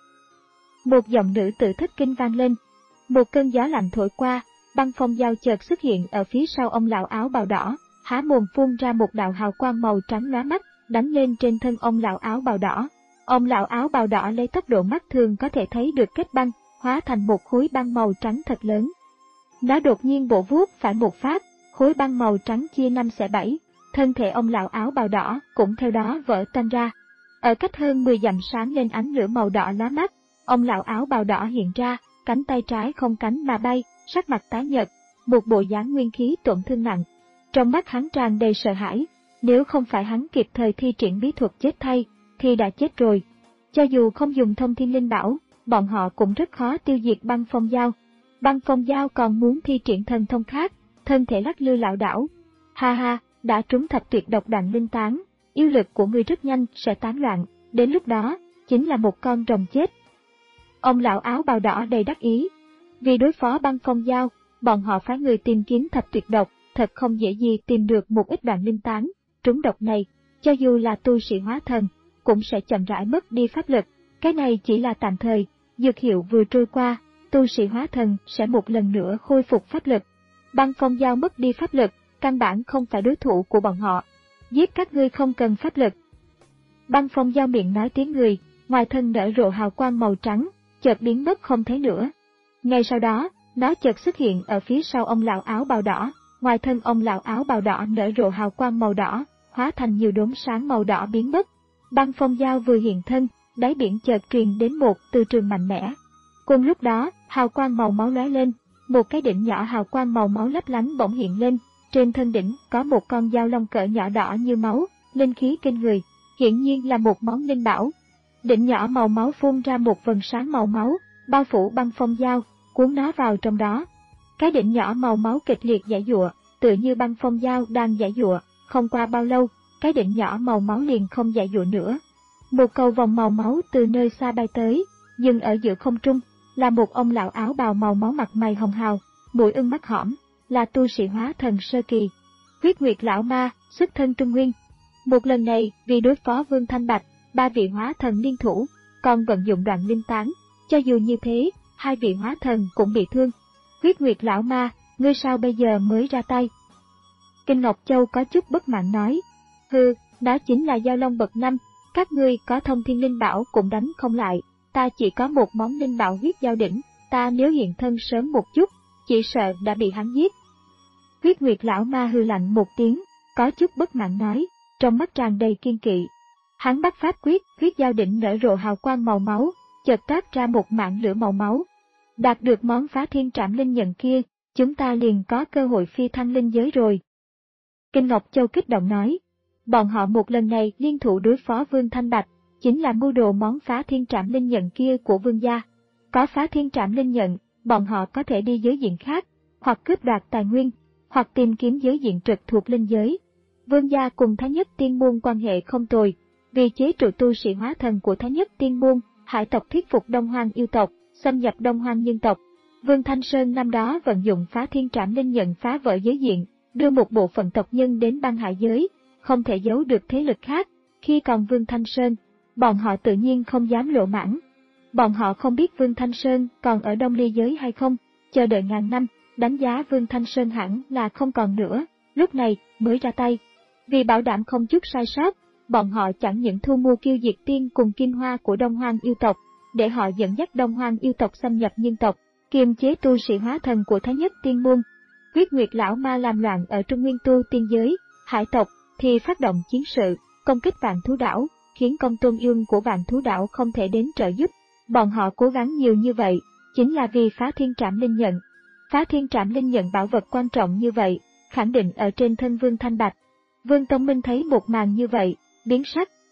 Một giọng nữ tự thất kinh vang lên. Một cơn gió lạnh thổi qua, băng phong dao chợt xuất hiện ở phía sau ông lão áo bào đỏ, há mồm phun ra một đạo hào quang màu trắng lóa mắt, đánh lên trên thân ông lão áo bào đỏ. Ông lão áo bào đỏ lấy tốc độ mắt thường có thể thấy được kết băng, hóa thành một khối băng màu trắng thật lớn. Nó đột nhiên bổ vuốt phải một phát, khối băng màu trắng chia năm xẻ bảy, thân thể ông lão áo bào đỏ cũng theo đó vỡ tan ra. Ở cách hơn mười dặm sáng lên ánh lửa màu đỏ lóa mắt, ông lão áo bào đỏ hiện ra, cánh tay trái không cánh mà bay, sắc mặt tái nhợt, một bộ dáng nguyên khí tổn thương nặng. Trong mắt hắn tràn đầy sợ hãi, nếu không phải hắn kịp thời thi triển bí thuật chết thay, thì đã chết rồi. Cho dù không dùng thông thiên linh bảo, bọn họ cũng rất khó tiêu diệt băng phong dao. Băng phong dao còn muốn thi triển thần thông khác, thân thể lắc lư lảo đảo. Ha ha, đã trúng thập tuyệt độc đạn linh tán, yêu lực của ngươi rất nhanh sẽ tán loạn, đến lúc đó, chính là một con rồng chết. Ông lão áo bào đỏ đầy đắc ý. Vì đối phó băng phong dao, bọn họ phái người tìm kiếm thập tuyệt độc, thật không dễ gì tìm được một ít đoạn linh tán. Trúng độc này, cho dù là tu sĩ hóa thần, cũng sẽ chậm rãi mất đi pháp lực. Cái này chỉ là tạm thời, dược hiệu vừa trôi qua, tu sĩ hóa thần sẽ một lần nữa khôi phục pháp lực. Băng phong dao mất đi pháp lực, căn bản không phải đối thủ của bọn họ. Giết các ngươi không cần pháp lực. Băng phong dao miệng nói tiếng người, ngoài thân nở rộ hào quang màu trắng, chợt biến mất không thấy nữa. Ngay sau đó, nó chợt xuất hiện ở phía sau ông lão áo bào đỏ, ngoài thân ông lão áo bào đỏ nở rộ hào quang màu đỏ, hóa thành nhiều đốm sáng màu đỏ biến mất. Băng phong dao vừa hiện thân, đáy biển chợt truyền đến một từ trường mạnh mẽ. Cùng lúc đó, hào quang màu máu lóe lên, một cái đỉnh nhỏ hào quang màu máu lấp lánh bỗng hiện lên, trên thân đỉnh có một con dao long cỡ nhỏ đỏ như máu, linh khí kinh người, hiển nhiên là một món linh bảo. Đỉnh nhỏ màu máu phun ra một vầng sáng màu máu, bao phủ băng phong dao, cuốn nó vào trong đó. Cái đỉnh nhỏ màu máu kịch liệt giãy giụa, tựa như băng phong dao đang giãy giụa, không qua bao lâu, cái đỉnh nhỏ màu máu liền không giãy giụa nữa. Một cầu vòng màu máu từ nơi xa bay tới, dừng ở giữa không trung, là một ông lão áo bào màu máu mặt mày hồng hào, mũi ưng mắt hõm, là tu sĩ hóa thần sơ kỳ. Huyết Nguyệt lão ma, xuất thân Trung Nguyên. Một lần này, vì đối phó Vương Thanh Bạch, ba vị hóa thần liên thủ, còn vận dụng đoạn linh tán, cho dù như thế, hai vị hóa thần cũng bị thương. Huyết Nguyệt lão ma, ngươi sao bây giờ mới ra tay? Kinh Ngọc Châu có chút bất mãn nói, hừ, đó chính là giao long bậc năm, các ngươi có thông thiên linh bảo cũng đánh không lại, ta chỉ có một món linh bảo huyết giao đỉnh, ta nếu hiện thân sớm một chút, chỉ sợ đã bị hắn giết. Huyết Nguyệt lão ma hư lạnh một tiếng, có chút bất mãn nói, trong mắt tràn đầy kiên kỵ. Hắn bắt pháp quyết, huyết giao đỉnh nở rộ hào quang màu máu, chợt toát ra một mảng lửa màu máu. Đạt được món phá thiên trảm linh nhận kia, chúng ta liền có cơ hội phi thăng linh giới rồi. Kinh Ngọc Châu kích động nói, bọn họ một lần này liên thủ đối phó Vương Thanh Bạch, chính là mưu đồ món phá thiên trảm linh nhận kia của Vương gia. Có phá thiên trảm linh nhận, bọn họ có thể đi giới diện khác, hoặc cướp đoạt tài nguyên, hoặc tìm kiếm giới diện trực thuộc linh giới. Vương gia cùng Thái Nhất Tiên Môn quan hệ không tồi, vì chế trụ tu sĩ hóa thần của Thái Nhất Tiên Môn, hải tộc thuyết phục Đông Hoang yêu tộc, xâm nhập Đông Hoang nhân tộc. Vương Thanh Sơn năm đó vận dụng phá thiên trảm linh nhận phá vỡ giới diện, đưa một bộ phận tộc nhân đến băng hải giới, không thể giấu được thế lực khác. Khi còn Vương Thanh Sơn, bọn họ tự nhiên không dám lộ mãn. Bọn họ không biết Vương Thanh Sơn còn ở Đông Ly giới hay không, chờ đợi ngàn năm, đánh giá Vương Thanh Sơn hẳn là không còn nữa, lúc này mới ra tay. Vì bảo đảm không chút sai sót, bọn họ chẳng những thu mua Kiêu Diệt Tiên cùng Kim Hoa của Đông Hoang yêu tộc, để họ dẫn dắt Đông Hoang yêu tộc xâm nhập nhân tộc, kiềm chế tu sĩ hóa thần của Thái Nhất Tiên Môn. Huyết Nguyệt lão ma làm loạn ở Trung Nguyên tu tiên giới, hải tộc thì phát động chiến sự, công kích Vạn Thú Đảo, khiến Công Tôn Ương của Vạn Thú Đảo không thể đến trợ giúp. Bọn họ cố gắng nhiều như vậy, chính là vì phá thiên trảm linh nhận. Phá thiên trảm linh nhận bảo vật quan trọng như vậy, khẳng định ở trên thân Vương Thanh Bạch. Vương Tông Minh thấy một màn như vậy, biến sắc,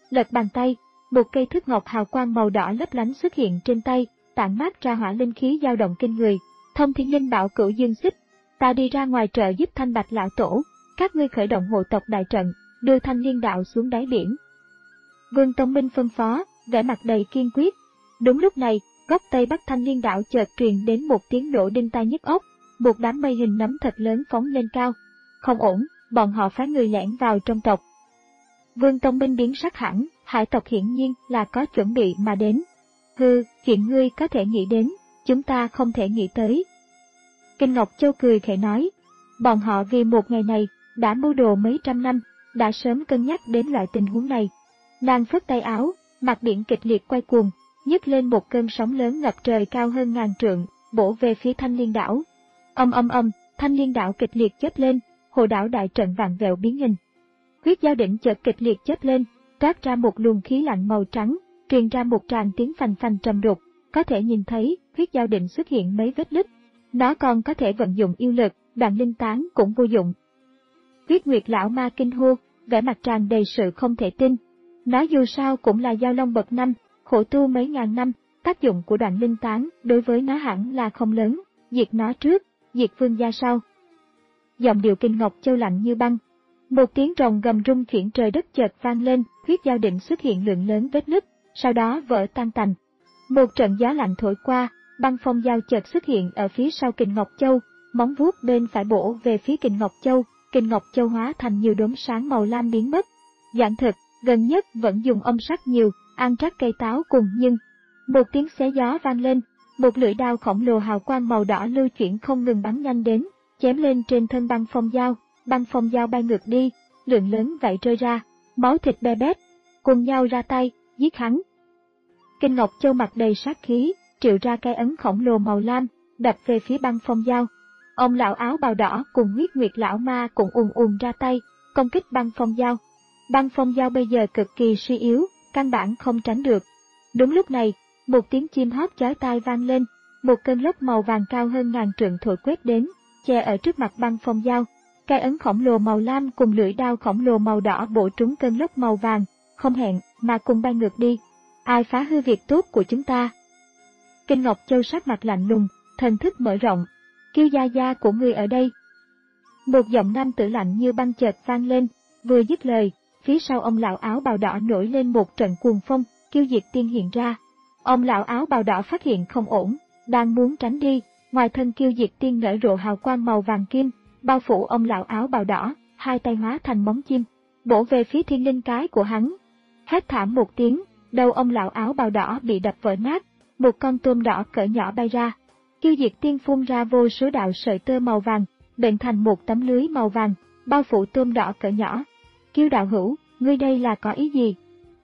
Lật bàn tay, một cây thước ngọc hào quang màu đỏ lấp lánh xuất hiện trên tay, tản mát ra hỏa linh khí dao động kinh người. Thông Thiên Linh bảo Cửu Dương Xích, ta đi ra ngoài trợ giúp Thanh Bạch lão tổ, các ngươi khởi động hộ tộc đại trận, đưa Thanh Liên đạo xuống đáy biển. Vương Tông Minh phân phó, vẻ mặt đầy kiên quyết. Đúng lúc này, góc tây bắc Thanh Liên đạo chợt truyền đến một tiếng nổ đinh tai nhức óc, một đám mây hình nấm thật lớn phóng lên cao. Không ổn, bọn họ phái người lẻn vào trong tộc. Vương Tông Minh biến sắc hẳn, hải tộc hiển nhiên là có chuẩn bị mà đến. Hừ, chuyện ngươi có thể nghĩ đến, chúng ta không thể nghĩ tới. Kinh Ngọc Châu cười khẽ nói, bọn họ vì một ngày này, đã mưu đồ mấy trăm năm, đã sớm cân nhắc đến loại tình huống này. Nàng phất tay áo, mặt biển kịch liệt quay cuồng, nhấc lên một cơn sóng lớn ngập trời cao hơn ngàn trượng, bổ về phía Thanh Liên đảo. Âm âm âm, Thanh Liên đảo kịch liệt chớp lên, hồ đảo đại trận vạn vẹo biến hình. Huyết Giao Đỉnh chợt kịch liệt chớp lên, toát ra một luồng khí lạnh màu trắng, truyền ra một tràng tiếng phành phành trầm đục, có thể nhìn thấy Huyết Giao Đỉnh xuất hiện mấy vết nứt. Nó còn có thể vận dụng yêu lực, Đoạn Linh Tán cũng vô dụng. Huyết Nguyệt lão ma kinh hô, vẻ mặt tràn đầy sự không thể tin. Nó dù sao cũng là giao long bậc năm, khổ tu mấy ngàn năm, tác dụng của Đoạn Linh Tán đối với nó hẳn là không lớn, diệt nó trước, diệt Vương gia sau. Giọng điệu Kinh Ngọc Châu lạnh như băng. Một tiếng rồng gầm rung chuyển trời đất chợt vang lên, Huyết Giao Đỉnh xuất hiện lượng lớn vết nứt, sau đó vỡ tan tành. Một trận gió lạnh thổi qua, băng phong dao chợt xuất hiện ở phía sau Kình Ngọc Châu, móng vuốt bên phải bổ về phía Kình Ngọc Châu, Kình Ngọc Châu hóa thành nhiều đốm sáng màu lam biến mất. Giản thực, gần nhất vẫn dùng âm sắc nhiều, ăn trắc cây táo cùng nhưng. Một tiếng xé gió vang lên, một lưỡi đao khổng lồ hào quang màu đỏ lưu chuyển không ngừng bắn nhanh đến, chém lên trên thân băng phong dao, băng phong dao bay ngược đi, lượng lớn vậy rơi ra, máu thịt be bét, cùng nhau ra tay, giết hắn. Kình Ngọc Châu mặt đầy sát khí, triệu ra cái ấn khổng lồ màu lam, đập về phía băng phong dao. Ông lão áo bào đỏ cùng Huyết Nguyệt lão ma cũng ùn ùn ra tay, công kích băng phong dao. Băng phong dao bây giờ cực kỳ suy yếu, căn bản không tránh được. Đúng lúc này, một tiếng chim hót chói tai vang lên, một cơn lốc màu vàng cao hơn ngàn trượng thổi quét đến, che ở trước mặt băng phong dao. Cái ấn khổng lồ màu lam cùng lưỡi đao khổng lồ màu đỏ bổ trúng cơn lốc màu vàng, không hẹn mà cùng bay ngược đi. Ai phá hư việc tốt của chúng ta? Kinh Ngọc Châu sắc mặt lạnh lùng, thần thức mở rộng. Kiêu gia gia của ngươi ở đây. Một giọng nam tử lạnh như băng chợt vang lên, vừa dứt lời, phía sau ông lão áo bào đỏ nổi lên một trận cuồng phong, Kiêu Diệt Tiên hiện ra. Ông lão áo bào đỏ phát hiện không ổn, đang muốn tránh đi, ngoài thân Kiêu Diệt Tiên nở rộ hào quang màu vàng kim, bao phủ ông lão áo bào đỏ, hai tay hóa thành móng chim, bổ về phía thiên linh cái của hắn. Hét thảm một tiếng, đầu ông lão áo bào đỏ bị đập vỡ nát, một con tôm đỏ cỡ nhỏ bay ra. Kiêu Diệt Tiên phun ra vô số đạo sợi tơ màu vàng, bệnh thành một tấm lưới màu vàng, bao phủ tôm đỏ cỡ nhỏ. Kiêu đạo hữu, ngươi đây là có ý gì?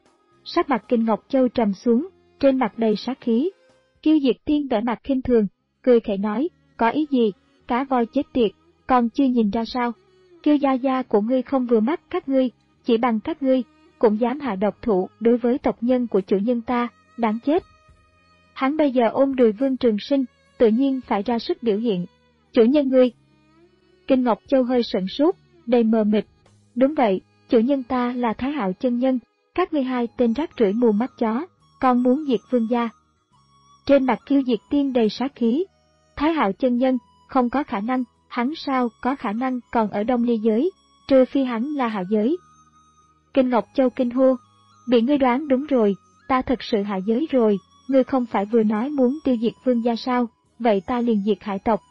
Sắc mặt Kình Ngọc Châu trầm xuống, trên mặt đầy sát khí. Kiêu Diệt Tiên vẻ mặt khinh thường, cười khẩy nói, có ý gì? Cá voi chết tiệt, còn chưa nhìn ra sao? Kiêu gia gia của ngươi không vừa mắt các ngươi, chỉ bằng các ngươi, cũng dám hạ độc thủ đối với tộc nhân của chủ nhân ta, đáng chết. Hắn bây giờ ôm đùi Vương Trường Sinh, tự nhiên phải ra sức biểu hiện. Chủ nhân ngươi. Kinh Ngọc Châu hơi sửng sốt, đầy mờ mịt. Đúng vậy, chủ nhân ta là Thái Hạo chân nhân, các ngươi hai tên rác rưởi mù mắt chó, còn muốn diệt Vương gia. Trên mặt Kiêu Diệt Tiên đầy sát khí. Thái Hạo chân nhân, không có khả năng, hắn sao có khả năng còn ở Đông Ly giới, trừ phi hắn là hạ giới. Kinh Ngọc Châu kinh hô, bị ngươi đoán đúng rồi, ta thật sự hạ giới rồi, ngươi không phải vừa nói muốn tiêu diệt Vương gia sao, vậy ta liền diệt hải tộc.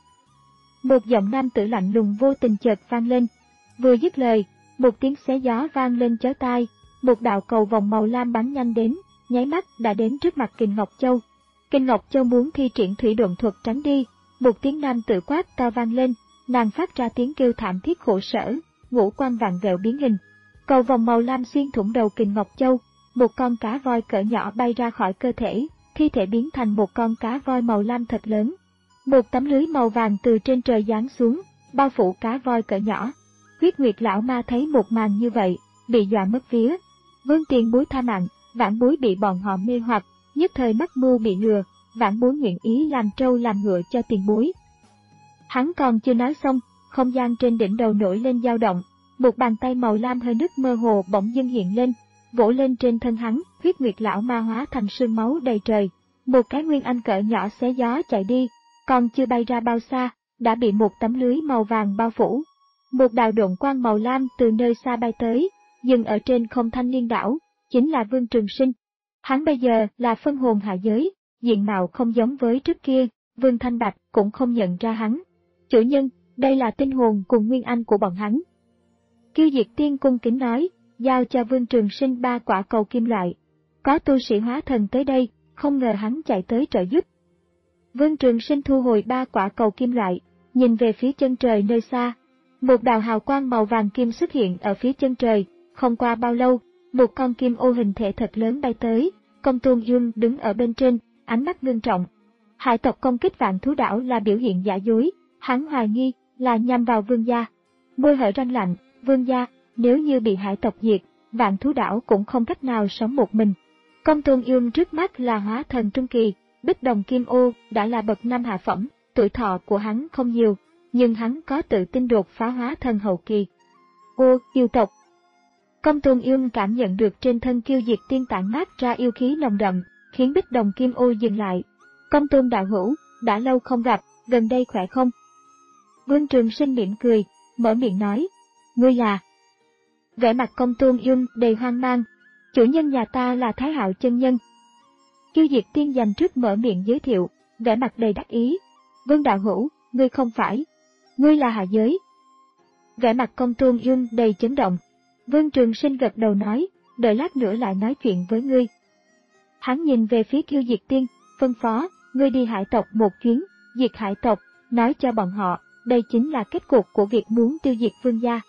Một giọng nam tử lạnh lùng vô tình chợt vang lên, vừa dứt lời, một tiếng xé gió vang lên chói tai, một đạo cầu vòng màu lam bắn nhanh đến, nháy mắt đã đến trước mặt Kình Ngọc Châu. Kình Ngọc Châu muốn thi triển thủy độn thuật tránh đi, một tiếng nam tử quát to vang lên, nàng phát ra tiếng kêu thảm thiết khổ sở, ngũ quan vạn vẹo biến hình. Cầu vòng màu lam xuyên thủng đầu Kình Ngọc Châu, một con cá voi cỡ nhỏ bay ra khỏi cơ thể, thi thể biến thành một con cá voi màu lam thật lớn. Một tấm lưới màu vàng từ trên trời giáng xuống, bao phủ cá voi cỡ nhỏ. Huyết Nguyệt lão ma thấy một màn như vậy, bị dọa mất vía. Vương tiền bối tha mạng, vãn bối bị bọn họ mê hoặc, nhất thời mắc mưu bị lừa, vãn bối nguyện ý làm trâu làm ngựa cho tiền bối. Hắn còn chưa nói xong, không gian trên đỉnh đầu nổi lên dao động, một bàn tay màu lam hơi nước mơ hồ bỗng dưng hiện lên, vỗ lên trên thân hắn, huyết nguyệt lão ma hóa thành sương máu đầy trời. Một cái nguyên anh cỡ nhỏ xé gió chạy đi, còn chưa bay ra bao xa, đã bị một tấm lưới màu vàng bao phủ. Một đạo độn quang màu lam từ nơi xa bay tới, dừng ở trên không Thanh Liên đảo, chính là Vương Trường Sinh. Hắn bây giờ là phân hồn hạ giới, diện mạo không giống với trước kia, Vương Thanh Bạch cũng không nhận ra hắn. Chủ nhân, đây là tinh hồn cùng nguyên anh của bọn hắn. Kiêu Diệt Tiên cung kính nói, giao cho Vương Trường Sinh ba quả cầu kim loại. Có tu sĩ hóa thần tới đây, không ngờ hắn chạy tới trợ giúp. Vương Trường Sinh thu hồi ba quả cầu kim loại, nhìn về phía chân trời nơi xa. Một đạo hào quang màu vàng kim xuất hiện ở phía chân trời, không qua bao lâu, một con kim ô hình thể thật lớn bay tới, Công Tôn Dương đứng ở bên trên, ánh mắt ngưng trọng. Hải tộc công kích Vạn Thú Đảo là biểu hiện giả dối, hắn hoài nghi là nhằm vào Vương gia. Môi hở răng lạnh, Vương gia, nếu như bị hải tộc diệt, Vạn Thú Đảo cũng không cách nào sống một mình. Công Tôn Dương trước mắt là hóa thần trung kỳ, Bích Đồng Kim Ô đã là bậc năm hạ phẩm, tuổi thọ của hắn không nhiều, nhưng hắn có tự tin đột phá hóa thần hậu kỳ. Ô, yêu tộc. Công Tôn Dương cảm nhận được trên thân Kiêu Diệt Tiên tản mát ra yêu khí nồng đậm, khiến Bích Đồng Kim Ô dừng lại. Công Tôn đạo hữu, đã lâu không gặp, gần đây khỏe không? Vương Trường Sinh mỉm cười, mở miệng nói, ngươi là... Vẻ mặt Công Tôn Dương đầy hoang mang, chủ nhân nhà ta là Thái Hạo chân nhân. Kiêu Diệt Tiên dành trước mở miệng giới thiệu, vẻ mặt đầy đắc ý. Vương đạo hữu, ngươi không phải, ngươi là hạ giới. Vẻ mặt Công Tôn Dương đầy chấn động. Vương Trường Sinh gật đầu nói, đợi lát nữa lại nói chuyện với ngươi. Hắn nhìn về phía Kiêu Diệt Tiên, phân phó, ngươi đi hải tộc một chuyến, diệt hải tộc, nói cho bọn họ, đây chính là kết cục của việc muốn tiêu diệt Vương gia.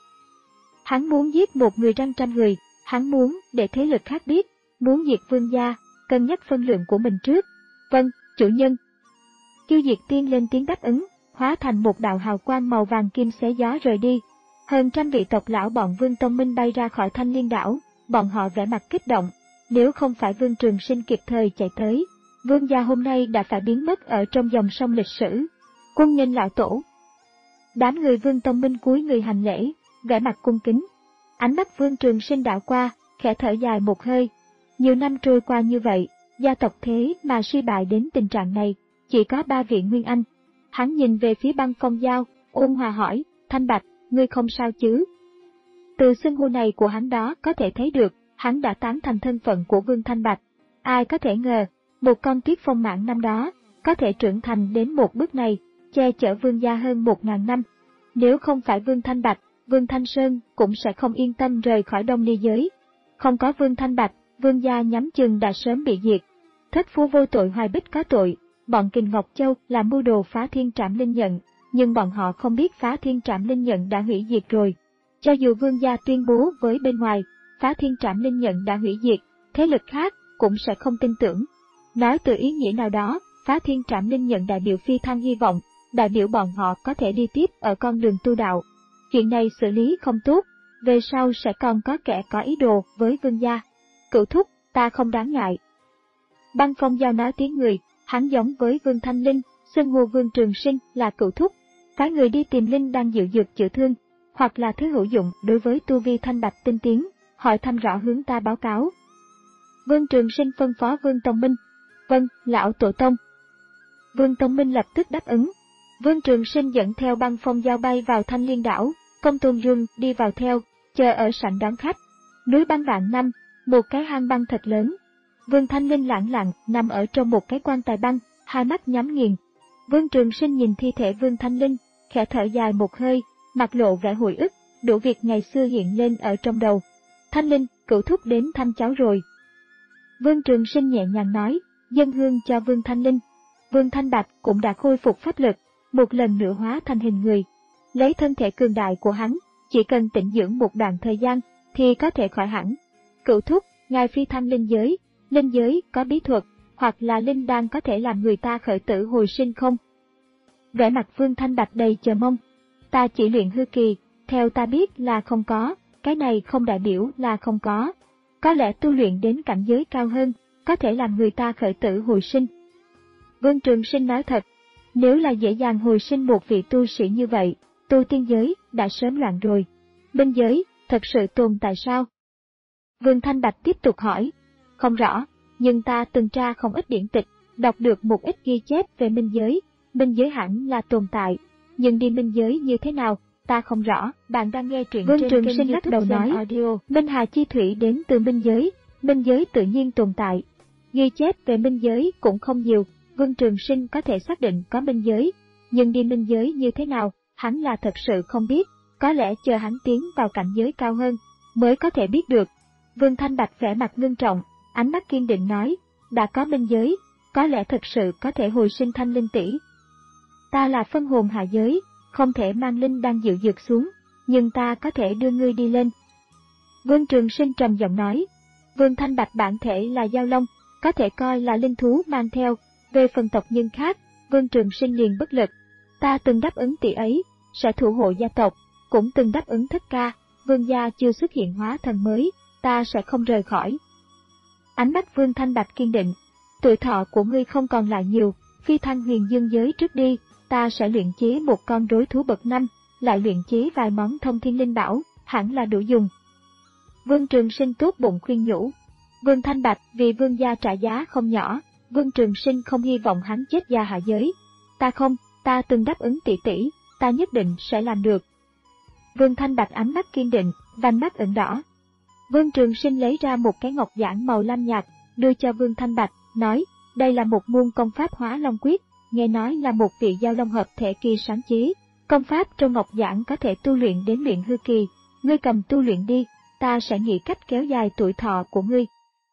Hắn muốn giết một người trăm trăm người, hắn muốn để thế lực khác biết, muốn diệt Vương gia, cân nhắc phân lượng của mình trước. Vâng, chủ nhân. Kiêu Diệt Tiên lên tiếng đáp ứng, hóa thành một đạo hào quang màu vàng kim xé gió rời đi. Hơn trăm vị tộc lão bọn Vương Tông Minh bay ra khỏi Thanh Liên đảo, bọn họ vẻ mặt kích động. Nếu không phải Vương Trường Sinh kịp thời chạy tới, Vương gia hôm nay đã phải biến mất ở trong dòng sông lịch sử. Quân nhân lão tổ. Đám người Vương Tông Minh cúi người hành lễ, vẻ mặt cung kính. Ánh mắt Vương Trường Sinh đảo qua, khẽ thở dài một hơi. Nhiều năm trôi qua như vậy, gia tộc thế mà suy bại đến tình trạng này, chỉ có ba vị nguyên anh. Hắn nhìn về phía Băng Phong Giao, ôn hòa hỏi, Thanh Bạch, ngươi không sao chứ? Từ xưng hô này của hắn đó có thể thấy được, hắn đã tán thành thân phận của Vương Thanh Bạch. Ai có thể ngờ, một con Tuyết Phong Mãn năm đó, có thể trưởng thành đến một bước này, che chở Vương gia hơn một ngàn năm. Nếu không phải Vương Thanh Bạch, Vương Thanh Sơn cũng sẽ không yên tâm rời khỏi Đông Ly giới. Không có Vương Thanh Bạch, Vương gia nhắm chừng đã sớm bị diệt. Thất phu vô tội Hoài Bích có tội, bọn Kình Ngọc Châu là mưu đồ phá Thiên Trảm Linh Nhận, nhưng bọn họ không biết phá Thiên Trảm Linh Nhận đã hủy diệt rồi. Cho dù Vương gia tuyên bố với bên ngoài, phá Thiên Trảm Linh Nhận đã hủy diệt, thế lực khác cũng sẽ không tin tưởng. Nói từ ý nghĩa nào đó, phá Thiên Trảm Linh Nhận đại biểu phi thăng hy vọng, đại biểu bọn họ có thể đi tiếp ở con đường tu đạo. Chuyện này xử lý không tốt, về sau sẽ còn có kẻ có ý đồ với Vương gia. Cửu thúc, ta không đáng ngại. Băng Phong Giao nói tiếng người, hắn giống với Vương Thanh Linh, xưng hô Vương Trường Sinh là cửu thúc. Phái người đi tìm Linh đang dự dược chữa thương, hoặc là thứ hữu dụng đối với tu vi Thanh Bạch tinh tiến, hỏi thăm rõ hướng ta báo cáo. Vương Trường Sinh phân phó Vương Tông Minh. Vâng, lão tổ tông. Vương Tông Minh lập tức đáp ứng. Vương Trường Sinh dẫn theo Băng Phong Giao bay vào Thanh Liên đảo, Công Tôn Dương đi vào theo, chờ ở sảnh đón khách. Núi băng vạn năm, một cái hang băng thật lớn. Vương Thanh Linh lẳng lặng nằm ở trong một cái quan tài băng, hai mắt nhắm nghiền. Vương Trường Sinh nhìn thi thể Vương Thanh Linh, khẽ thở dài một hơi, mặt lộ vẻ hồi ức, đủ việc ngày xưa hiện lên ở trong đầu. Thanh Linh, cửu thúc đến thăm cháu rồi. Vương Trường Sinh nhẹ nhàng nói, dâng hương cho Vương Thanh Linh. Vương Thanh Bạch cũng đã khôi phục pháp lực, một lần nữa hóa thành hình người. Lấy thân thể cường đại của hắn, chỉ cần tĩnh dưỡng một đoạn thời gian, thì có thể khỏi hẳn. Cửu thúc, ngài phi thăng linh giới, linh giới có bí thuật, hoặc là linh đan có thể làm người ta khởi tử hồi sinh không? Vẻ mặt Vương Thanh Bạch đầy chờ mong. Ta chỉ luyện hư kỳ, theo ta biết là không có, cái này không đại biểu là không có. Có lẽ tu luyện đến cảnh giới cao hơn, có thể làm người ta khởi tử hồi sinh. Vương Trường Sinh nói thật, nếu là dễ dàng hồi sinh một vị tu sĩ như vậy, tu tiên giới đã sớm loạn rồi. Bên giới, thật sự tồn tại sao? Vương Thanh Bạch tiếp tục hỏi. Không rõ, nhưng ta từng tra không ít điển tịch, đọc được một ít ghi chép về minh giới. Minh giới hẳn là tồn tại, nhưng đi minh giới như thế nào, ta không rõ. Bạn đang nghe truyện Vương trên Trường kênh Sinh lắc đầu nói, audio. Minh Hà chi thủy đến từ minh giới, minh giới tự nhiên tồn tại. Ghi chép về minh giới cũng không nhiều, Vương Trường Sinh có thể xác định có minh giới, nhưng đi minh giới như thế nào, hắn là thật sự không biết, có lẽ chờ hắn tiến vào cảnh giới cao hơn, mới có thể biết được. Vương Thanh Bạch vẻ mặt ngưng trọng, ánh mắt kiên định nói, đã có minh giới, có lẽ thật sự có thể hồi sinh thanh linh tỷ. Ta là phân hồn hạ giới, không thể mang linh đang dịu dược xuống, nhưng ta có thể đưa ngươi đi lên. Vương Trường Sinh trầm giọng nói, Vương Thanh Bạch bản thể là Giao Long, có thể coi là linh thú mang theo, về phần tộc nhân khác, Vương Trường Sinh liền bất lực. Ta từng đáp ứng tỷ ấy, sẽ thủ hộ gia tộc, cũng từng đáp ứng Thất Ca, Vương gia chưa xuất hiện hóa thần mới, ta sẽ không rời khỏi. Ánh mắt Vương Thanh Bạch kiên định, tuổi thọ của ngươi không còn lại nhiều, phi thăng huyền dương giới trước đi, ta sẽ luyện chế một con rối thú bậc năm, lại luyện chế vài món thông thiên linh bảo, hẳn là đủ dùng. Vương Trường Sinh tốt bụng khuyên nhủ. Vương Thanh Bạch vì Vương gia trả giá không nhỏ, Vương Trường Sinh không hy vọng hắn chết gia hạ giới. Ta không, ta từng đáp ứng tỷ tỷ, ta nhất định sẽ làm được. Vương Thanh Bạch ánh mắt kiên định, vành mắt ửng đỏ. Vương Trường Sinh lấy ra một cái ngọc giản màu lam nhạt, đưa cho Vương Thanh Bạch, nói, đây là một môn công pháp Hóa Long Quyết, nghe nói là một vị Giao Long hợp thể kỳ sáng chế. Công pháp trong ngọc giản có thể tu luyện đến luyện hư kỳ, ngươi cầm tu luyện đi, ta sẽ nghĩ cách kéo dài tuổi thọ của ngươi.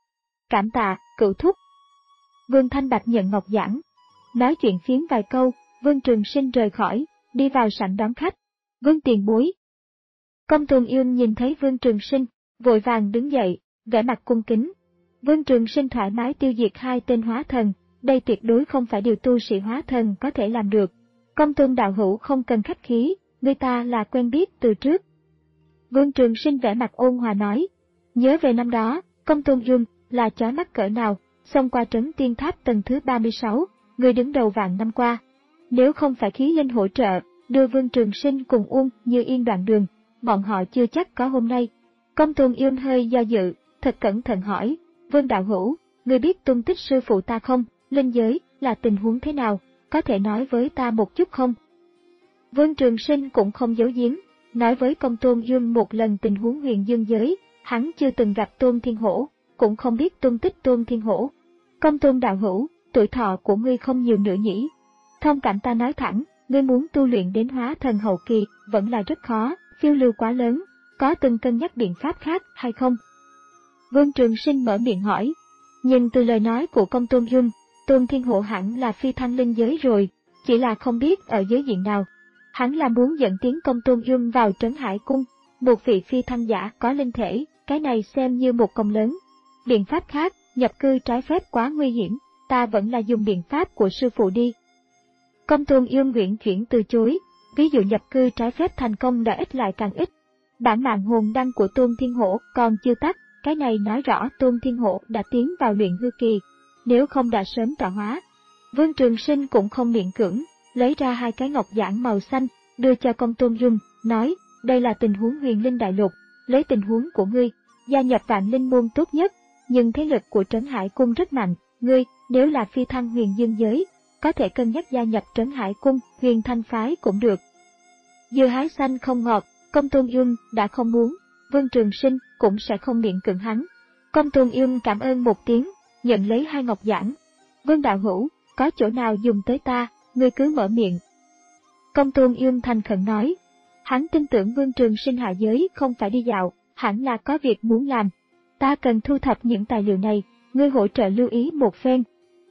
Cảm tạ, cửu thúc. Vương Thanh Bạch nhận ngọc giản. Nói chuyện phiếm vài câu, Vương Trường Sinh rời khỏi, đi vào sảnh đón khách. Vương tiền bối. Công Tôn Yêm nhìn thấy Vương Trường Sinh, vội vàng đứng dậy, vẻ mặt cung kính. Vương Trường Sinh thoải mái tiêu diệt hai tên hóa thần, đây tuyệt đối không phải điều tu sĩ hóa thần có thể làm được. Công Tôn đạo hữu không cần khách khí, người ta là quen biết từ trước. Vương Trường Sinh vẻ mặt ôn hòa nói, nhớ về năm đó, Công Tôn Yêm là chói mắt cỡ nào, xông qua trấn tiên tháp tầng thứ ba mươi sáu, người đứng đầu vạn năm qua. Nếu không phải khí linh hỗ trợ, đưa Vương Trường Sinh cùng Uông Như Yên đoạn đường, bọn họ chưa chắc có hôm nay. Công Tôn Yêm hơi do dự, thật cẩn thận hỏi, Vương đạo hữu, người biết tung tích sư phụ ta không, linh giới là tình huống thế nào, có thể nói với ta một chút không? Vương Trường Sinh cũng không giấu giếm, nói với Công Tôn Yêm một lần tình huống huyền dương giới, hắn chưa từng gặp Tôn Thiên Hổ, cũng không biết tung tích Tôn Thiên Hổ. Công Tôn đạo hữu, tuổi thọ của ngươi không nhiều nữa nhỉ? Thông cảm ta nói thẳng, ngươi muốn tu luyện đến hóa thần hậu kỳ vẫn là rất khó, phiêu lưu quá lớn, có từng cân nhắc biện pháp khác hay không? Vương Trường Sinh mở miệng hỏi, nhưng từ lời nói của Công Tôn Yêm, Tôn Thiên Hổ hẳn là phi thăng linh giới rồi, chỉ là không biết ở giới diện nào. Hắn là muốn dẫn tiến Công Tôn Yêm vào Trấn Hải Cung, một vị phi thăng giả có linh thể, cái này xem như một công lớn. Biện pháp khác, nhập cư trái phép quá nguy hiểm, ta vẫn là dùng biện pháp của sư phụ đi. Công Tôn Yêm nguyện chuyển từ chối, ví dụ nhập cư trái phép thành công đã ít lại càng ít. Bản mạng hồn đăng của Tôn Thiên Hổ còn chưa tắt, cái này nói rõ Tôn Thiên Hổ đã tiến vào luyện hư kỳ, nếu không đã sớm tạo hóa. Vương Trường Sinh cũng không miễn cưỡng, lấy ra hai cái ngọc giản màu xanh, đưa cho Công Tôn Yêm, nói, đây là tình huống huyền linh đại lục, lấy tình huống của ngươi, gia nhập vạn linh môn tốt nhất, nhưng thế lực của Trấn Hải Cung rất mạnh, ngươi, nếu là phi thăng huyền dương giới, có thể cân nhắc gia nhập Trấn Hải Cung, huyền thanh phái cũng được. Dưa hái xanh không ngọt, Công Tôn Yêm đã không muốn, Vương Trường Sinh cũng sẽ không miễn cưỡng hắn. Công Tôn Yêm cảm ơn một tiếng, nhận lấy hai ngọc giản. Vương đạo hữu, có chỗ nào dùng tới ta, ngươi cứ mở miệng. Công Tôn Yêm thành khẩn nói, hắn tin tưởng Vương Trường Sinh hạ giới không phải đi dạo, hẳn là có việc muốn làm. Ta cần thu thập những tài liệu này, ngươi hỗ trợ lưu ý một phen.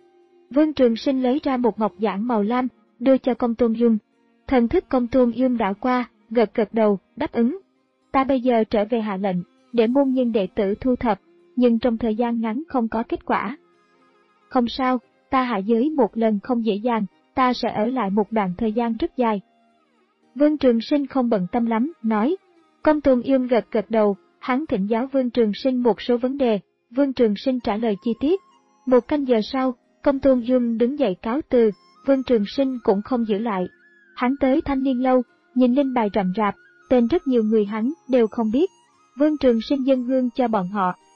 Vương Trường Sinh lấy ra một ngọc giản màu lam, đưa cho Công Tôn Yêm. Thần thức Công Tôn Yêm đảo qua, gật gật đầu, đáp ứng. Ta bây giờ trở về hạ lệnh, để môn nhân đệ tử thu thập, nhưng trong thời gian ngắn không có kết quả. Không sao, ta hạ giới một lần không dễ dàng, ta sẽ ở lại một đoạn thời gian rất dài. Vương Trường Sinh không bận tâm lắm, nói. Công Tôn Yêm gật gật đầu, hắn thỉnh giáo Vương Trường Sinh một số vấn đề, Vương Trường Sinh trả lời chi tiết. Một canh giờ sau, Công Tôn Yêm đứng dậy cáo từ, Vương Trường Sinh cũng không giữ lại. Hắn tới Thanh Niên Lâu, nhìn linh bài rậm rạp, tên rất nhiều người hắn đều không biết. Vương Trường Sinh dâng hương cho bọn họ,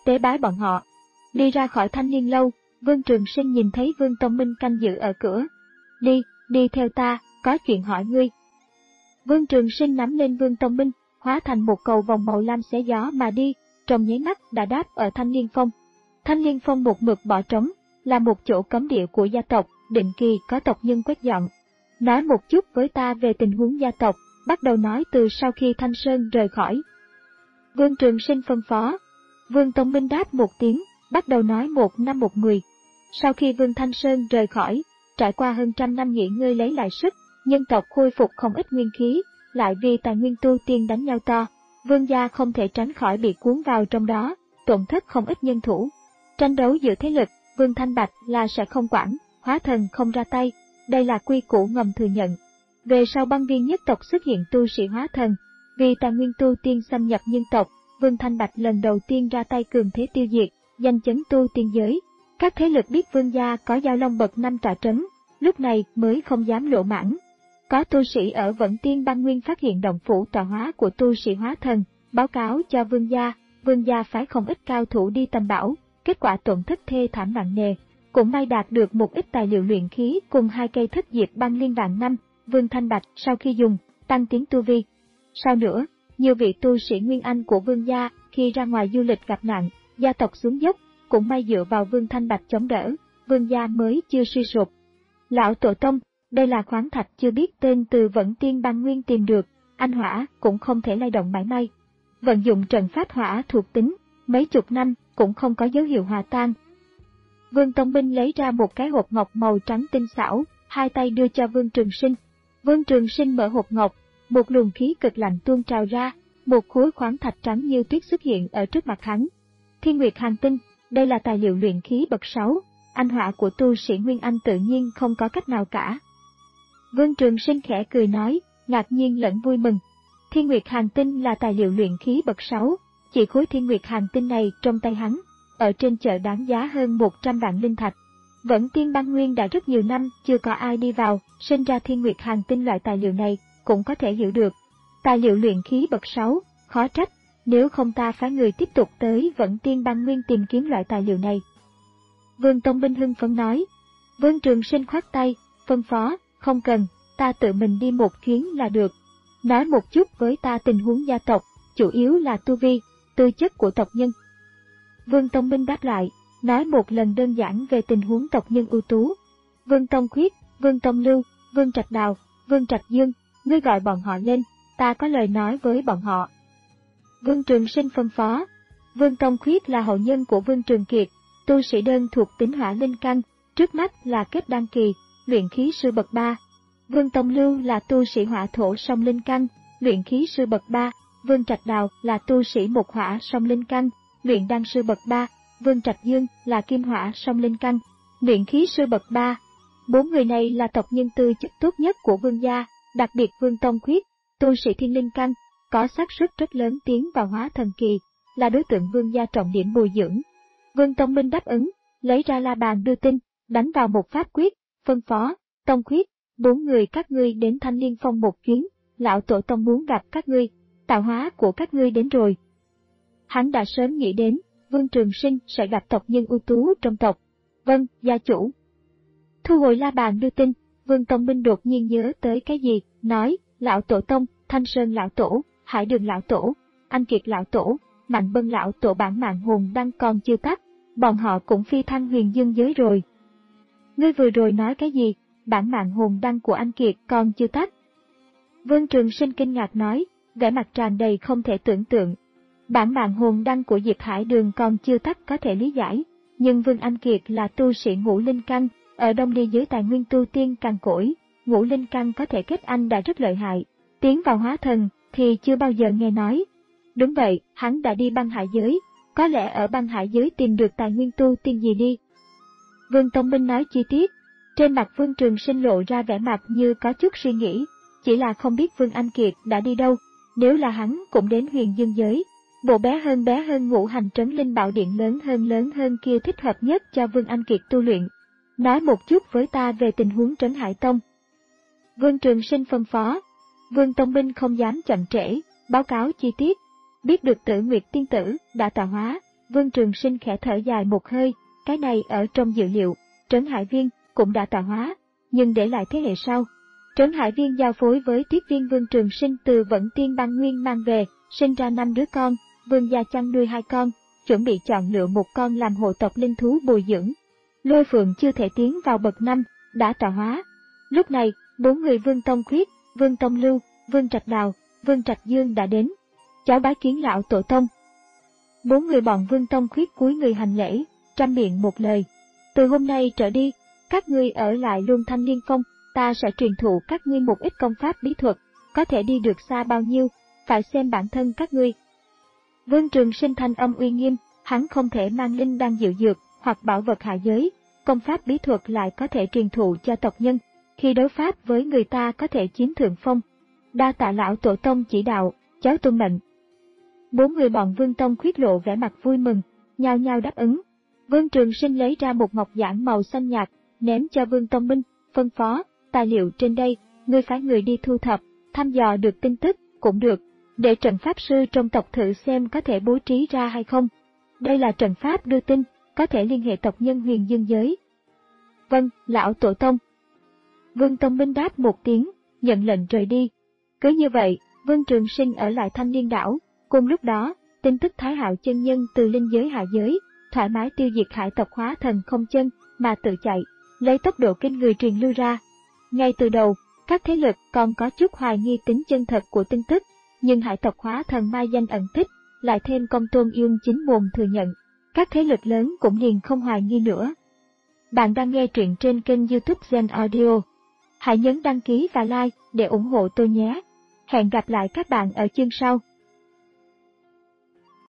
tế bái bọn họ. Đi ra khỏi Thanh Liên lâu, Vương Trường Sinh nhìn thấy Vương Tông Minh canh giữ ở cửa. Đi, đi theo ta, có chuyện hỏi ngươi. Vương Trường Sinh nắm lên Vương Tông Minh, hóa thành một cầu vòng màu lam xé gió mà đi, trong nháy mắt đã đáp ở Thanh Liên Phong. Thanh Liên Phong một mực bỏ trống, là một chỗ cấm địa của gia tộc, định kỳ có tộc nhân quét dọn. Nói một chút với ta về tình huống gia tộc, bắt đầu nói từ sau khi Thanh Sơn rời khỏi. Vương Trường Sinh phân phó. Vương Tông Minh đáp một tiếng, bắt đầu nói một năm một mười. Sau khi Vương Thanh Sơn rời khỏi, trải qua hơn trăm năm nghỉ ngơi lấy lại sức, nhân tộc khôi phục không ít nguyên khí, lại vì tài nguyên tu tiên đánh nhau to, Vương gia không thể tránh khỏi bị cuốn vào trong đó, tổn thất không ít nhân thủ. Tranh đấu giữa thế lực, Vương Thanh Bạch là sẽ không quản, hóa thần không ra tay, đây là quy củ ngầm thừa nhận. Về sau băng viên nhất tộc xuất hiện tu sĩ hóa thần, vì tài nguyên tu tiên xâm nhập nhân tộc, Vương Thanh Bạch lần đầu tiên ra tay cường thế tiêu diệt, danh chấn tu tiên giới. Các thế lực biết Vương gia có Giao Long bậc năm trả trấn, lúc này mới không dám lộ mãng. Có tu sĩ ở Vẫn Tiên Băng Nguyên phát hiện động phủ tọa hóa của tu sĩ hóa thần, báo cáo cho Vương gia, Vương gia phái không ít cao thủ đi tầm bảo, kết quả tổn thất thê thảm nặng nề, cũng may đạt được một ít tài liệu luyện khí cùng hai cây thất diệp băng liên vạn năm. Vương Thanh Bạch sau khi dùng, tăng tiến tu vi. Sau nữa, nhiều vị tu sĩ Nguyên Anh của Vương gia khi ra ngoài du lịch gặp nạn, gia tộc xuống dốc, cũng may dựa vào Vương Thanh Bạch chống đỡ, Vương gia mới chưa suy sụp. Lão Tổ Tông, đây là khoáng thạch chưa biết tên từ Vẫn Tiên Băng Nguyên tìm được, anh hỏa cũng không thể lay động mảy may. Vận dụng trận pháp hỏa thuộc tính, mấy chục năm cũng không có dấu hiệu hòa tan. Vương Tông Minh lấy ra một cái hộp ngọc màu trắng tinh xảo, hai tay đưa cho Vương Trường Sinh. Vương Trường Sinh mở hộp ngọc, một luồng khí cực lạnh tuôn trào ra, một khối khoáng thạch trắng như tuyết xuất hiện ở trước mặt hắn. Thiên Nguyệt Hàn Tinh, đây là tài liệu luyện khí bậc sáu, anh hỏa của tu sĩ Nguyên Anh tự nhiên không có cách nào cả. Vương Trường Sinh khẽ cười nói, ngạc nhiên lẫn vui mừng. Thiên Nguyệt Hàn Tinh là tài liệu luyện khí bậc sáu, chỉ khối Thiên Nguyệt Hàn Tinh này trong tay hắn, ở trên chợ đáng giá hơn một trăm vạn linh thạch. Vẫn Tiên Băng Nguyên đã rất nhiều năm chưa có ai đi vào, sinh ra Thiên Nguyệt Hàn Tinh loại tài liệu này, cũng có thể hiểu được. Tài liệu luyện khí bậc sáu, khó trách, nếu không ta phái người tiếp tục tới Vẫn Tiên Băng Nguyên tìm kiếm loại tài liệu này. Vương Tông Minh hưng phấn nói. Vương Trường Sinh khoát tay, phân phó, không cần, ta tự mình đi một chuyến là được. Nói một chút với ta tình huống gia tộc, chủ yếu là tu vi, tư chất của tộc nhân. Vương Tông Minh đáp lại, nói một lần đơn giản về tình huống tộc nhân ưu tú. Vương Tông Khuyết, Vương Tông Lưu, Vương Trạch Đào, Vương Trạch Dương, ngươi gọi bọn họ lên, ta có lời nói với bọn họ. Vương Trường Sinh phân phó. Vương Tông Khuyết là hậu nhân của Vương Trường Kiệt, tu sĩ đơn thuộc tính hỏa linh căn, trước mắt là kết đan kỳ, luyện khí sư bậc ba. Vương Tông Lưu là tu sĩ hỏa thổ song linh căn, luyện khí sư bậc ba. Vương Trạch Đào là tu sĩ một hỏa song linh căn, luyện đan sư bậc ba. Vương Trạch Dương là kim hỏa song linh căn, luyện khí sư bậc ba. Bốn người này là tộc nhân tư chất tốt nhất của Vương gia, đặc biệt Vương Tông Khuyết, tu sĩ thiên linh căn, có xác suất rất lớn tiến vào hóa thần kỳ, là đối tượng Vương gia trọng điểm bồi dưỡng. Vương Tông Minh đáp ứng, lấy ra la bàn đưa tin, đánh vào một pháp quyết, phân phó, Tông Khuyết, bốn người các ngươi đến Thanh Liên Phong một chuyến, lão tổ tông muốn gặp các ngươi, tạo hóa của các ngươi đến rồi. Hắn đã sớm nghĩ đến, Vương Trường Sinh sẽ gặp tộc nhân ưu tú trong tộc. Vâng, gia chủ. Thu hồi la bàn đưa tin, Vương Tông Minh đột nhiên nhớ tới cái gì, nói, lão tổ tông, Thanh Sơn lão tổ, Hải Đường lão tổ, Anh Kiệt lão tổ, Mạnh Bân lão tổ bản mạng hồn đang còn chưa tắt, bọn họ cũng phi thăng huyền dương giới rồi. Ngươi vừa rồi nói cái gì, bản mạng hồn đăng của anh Kiệt còn chưa tắt? Vương Trường Sinh kinh ngạc nói, vẻ mặt tràn đầy không thể tưởng tượng. Bản mạng hồn đăng của Diệp Hải Đường còn chưa tắt có thể lý giải, nhưng Vương Anh Kiệt là tu sĩ ngũ linh căn, ở đông đi giới tài nguyên tu tiên càn cỗi, ngũ linh căn có thể kết anh đã rất lợi hại, tiến vào hóa thần thì chưa bao giờ nghe nói. Đúng vậy, hắn đã đi băng hải giới, có lẽ ở băng hải giới tìm được tài nguyên tu tiên gì đi. Vương Tông Minh nói chi tiết, trên mặt Vương Trường Sinh lộ ra vẻ mặt như có chút suy nghĩ, chỉ là không biết Vương Anh Kiệt đã đi đâu, nếu là hắn cũng đến huyền dương giới. Bộ bé hơn bé hơn ngũ hành trấn linh bảo điện lớn hơn lớn hơn kia thích hợp nhất cho Vương Anh Kiệt tu luyện. Nói một chút với ta về tình huống Trấn Hải Tông. Vương Trường Sinh phân phó. Vương Tông Minh không dám chậm trễ, báo cáo chi tiết. Biết được Tử Nguyệt tiên tử đã tạo hóa, Vương Trường Sinh khẽ thở dài một hơi, cái này ở trong dự liệu, Trấn Hải Viên cũng đã tạo hóa, nhưng để lại thế hệ sau. Trấn Hải Viên giao phối với tiếp viên Vương Trường Sinh từ Vận Tiên Bang Nguyên mang về, sinh ra năm đứa con, Vương gia chăn nuôi hai con, chuẩn bị chọn lựa một con làm hộ tộc linh thú bồi dưỡng. Lôi Phượng chưa thể tiến vào bậc năm, đã tạo hóa. Lúc này, bốn người Vương Tông Khuyết, Vương Tông Lưu, Vương Trạch Đào, Vương Trạch Dương đã đến. Cháu bái kiến lão tổ tông. Bốn người bọn Vương Tông Khuyết cúi người hành lễ, trăm miệng một lời. Từ hôm nay trở đi, các ngươi ở lại Luân Thanh Liên Phong, ta sẽ truyền thụ các ngươi một ít công pháp bí thuật, có thể đi được xa bao nhiêu, phải xem bản thân các ngươi. Vương Trường Sinh thanh âm uy nghiêm, hắn không thể mang linh đan diệu dược hoặc bảo vật hạ giới, công pháp bí thuật lại có thể truyền thụ cho tộc nhân, khi đối pháp với người ta có thể chiếm thượng phong. Đa tạ lão tổ tông chỉ đạo, cháu tuân mệnh. Bốn người bọn Vương Tông Khuyết lộ vẻ mặt vui mừng, nhao nhao đáp ứng. Vương Trường Sinh lấy ra một ngọc giản màu xanh nhạt, ném cho Vương Tông Minh, phân phó, tài liệu trên đây, ngươi phái người đi thu thập, thăm dò được tin tức, cũng được, để trận pháp sư trong tộc thử xem có thể bố trí ra hay không. Đây là trận pháp đưa tin, có thể liên hệ tộc nhân Huyền Dương giới. Vâng, lão tổ tông. Vương Tông Minh đáp một tiếng, nhận lệnh rời đi. Cứ như vậy, Vương Trường Sinh ở lại Thanh Liên đảo, cùng lúc đó, tin tức Thái Hạo chân nhân từ linh giới hạ giới, thoải mái tiêu diệt hải tộc hóa thần không chân, mà tự chạy, lấy tốc độ kinh người truyền lưu ra. Ngay từ đầu, các thế lực còn có chút hoài nghi tính chân thật của tin tức, nhưng hải tộc hóa thần mai danh ẩn tích, lại thêm Công Tôn Dương chính mồm thừa nhận, các thế lực lớn cũng liền không hoài nghi nữa. Bạn đang nghe truyện trên kênh YouTube Gen Audio. Hãy nhấn đăng ký và like để ủng hộ tôi nhé. Hẹn gặp lại các bạn ở chương sau.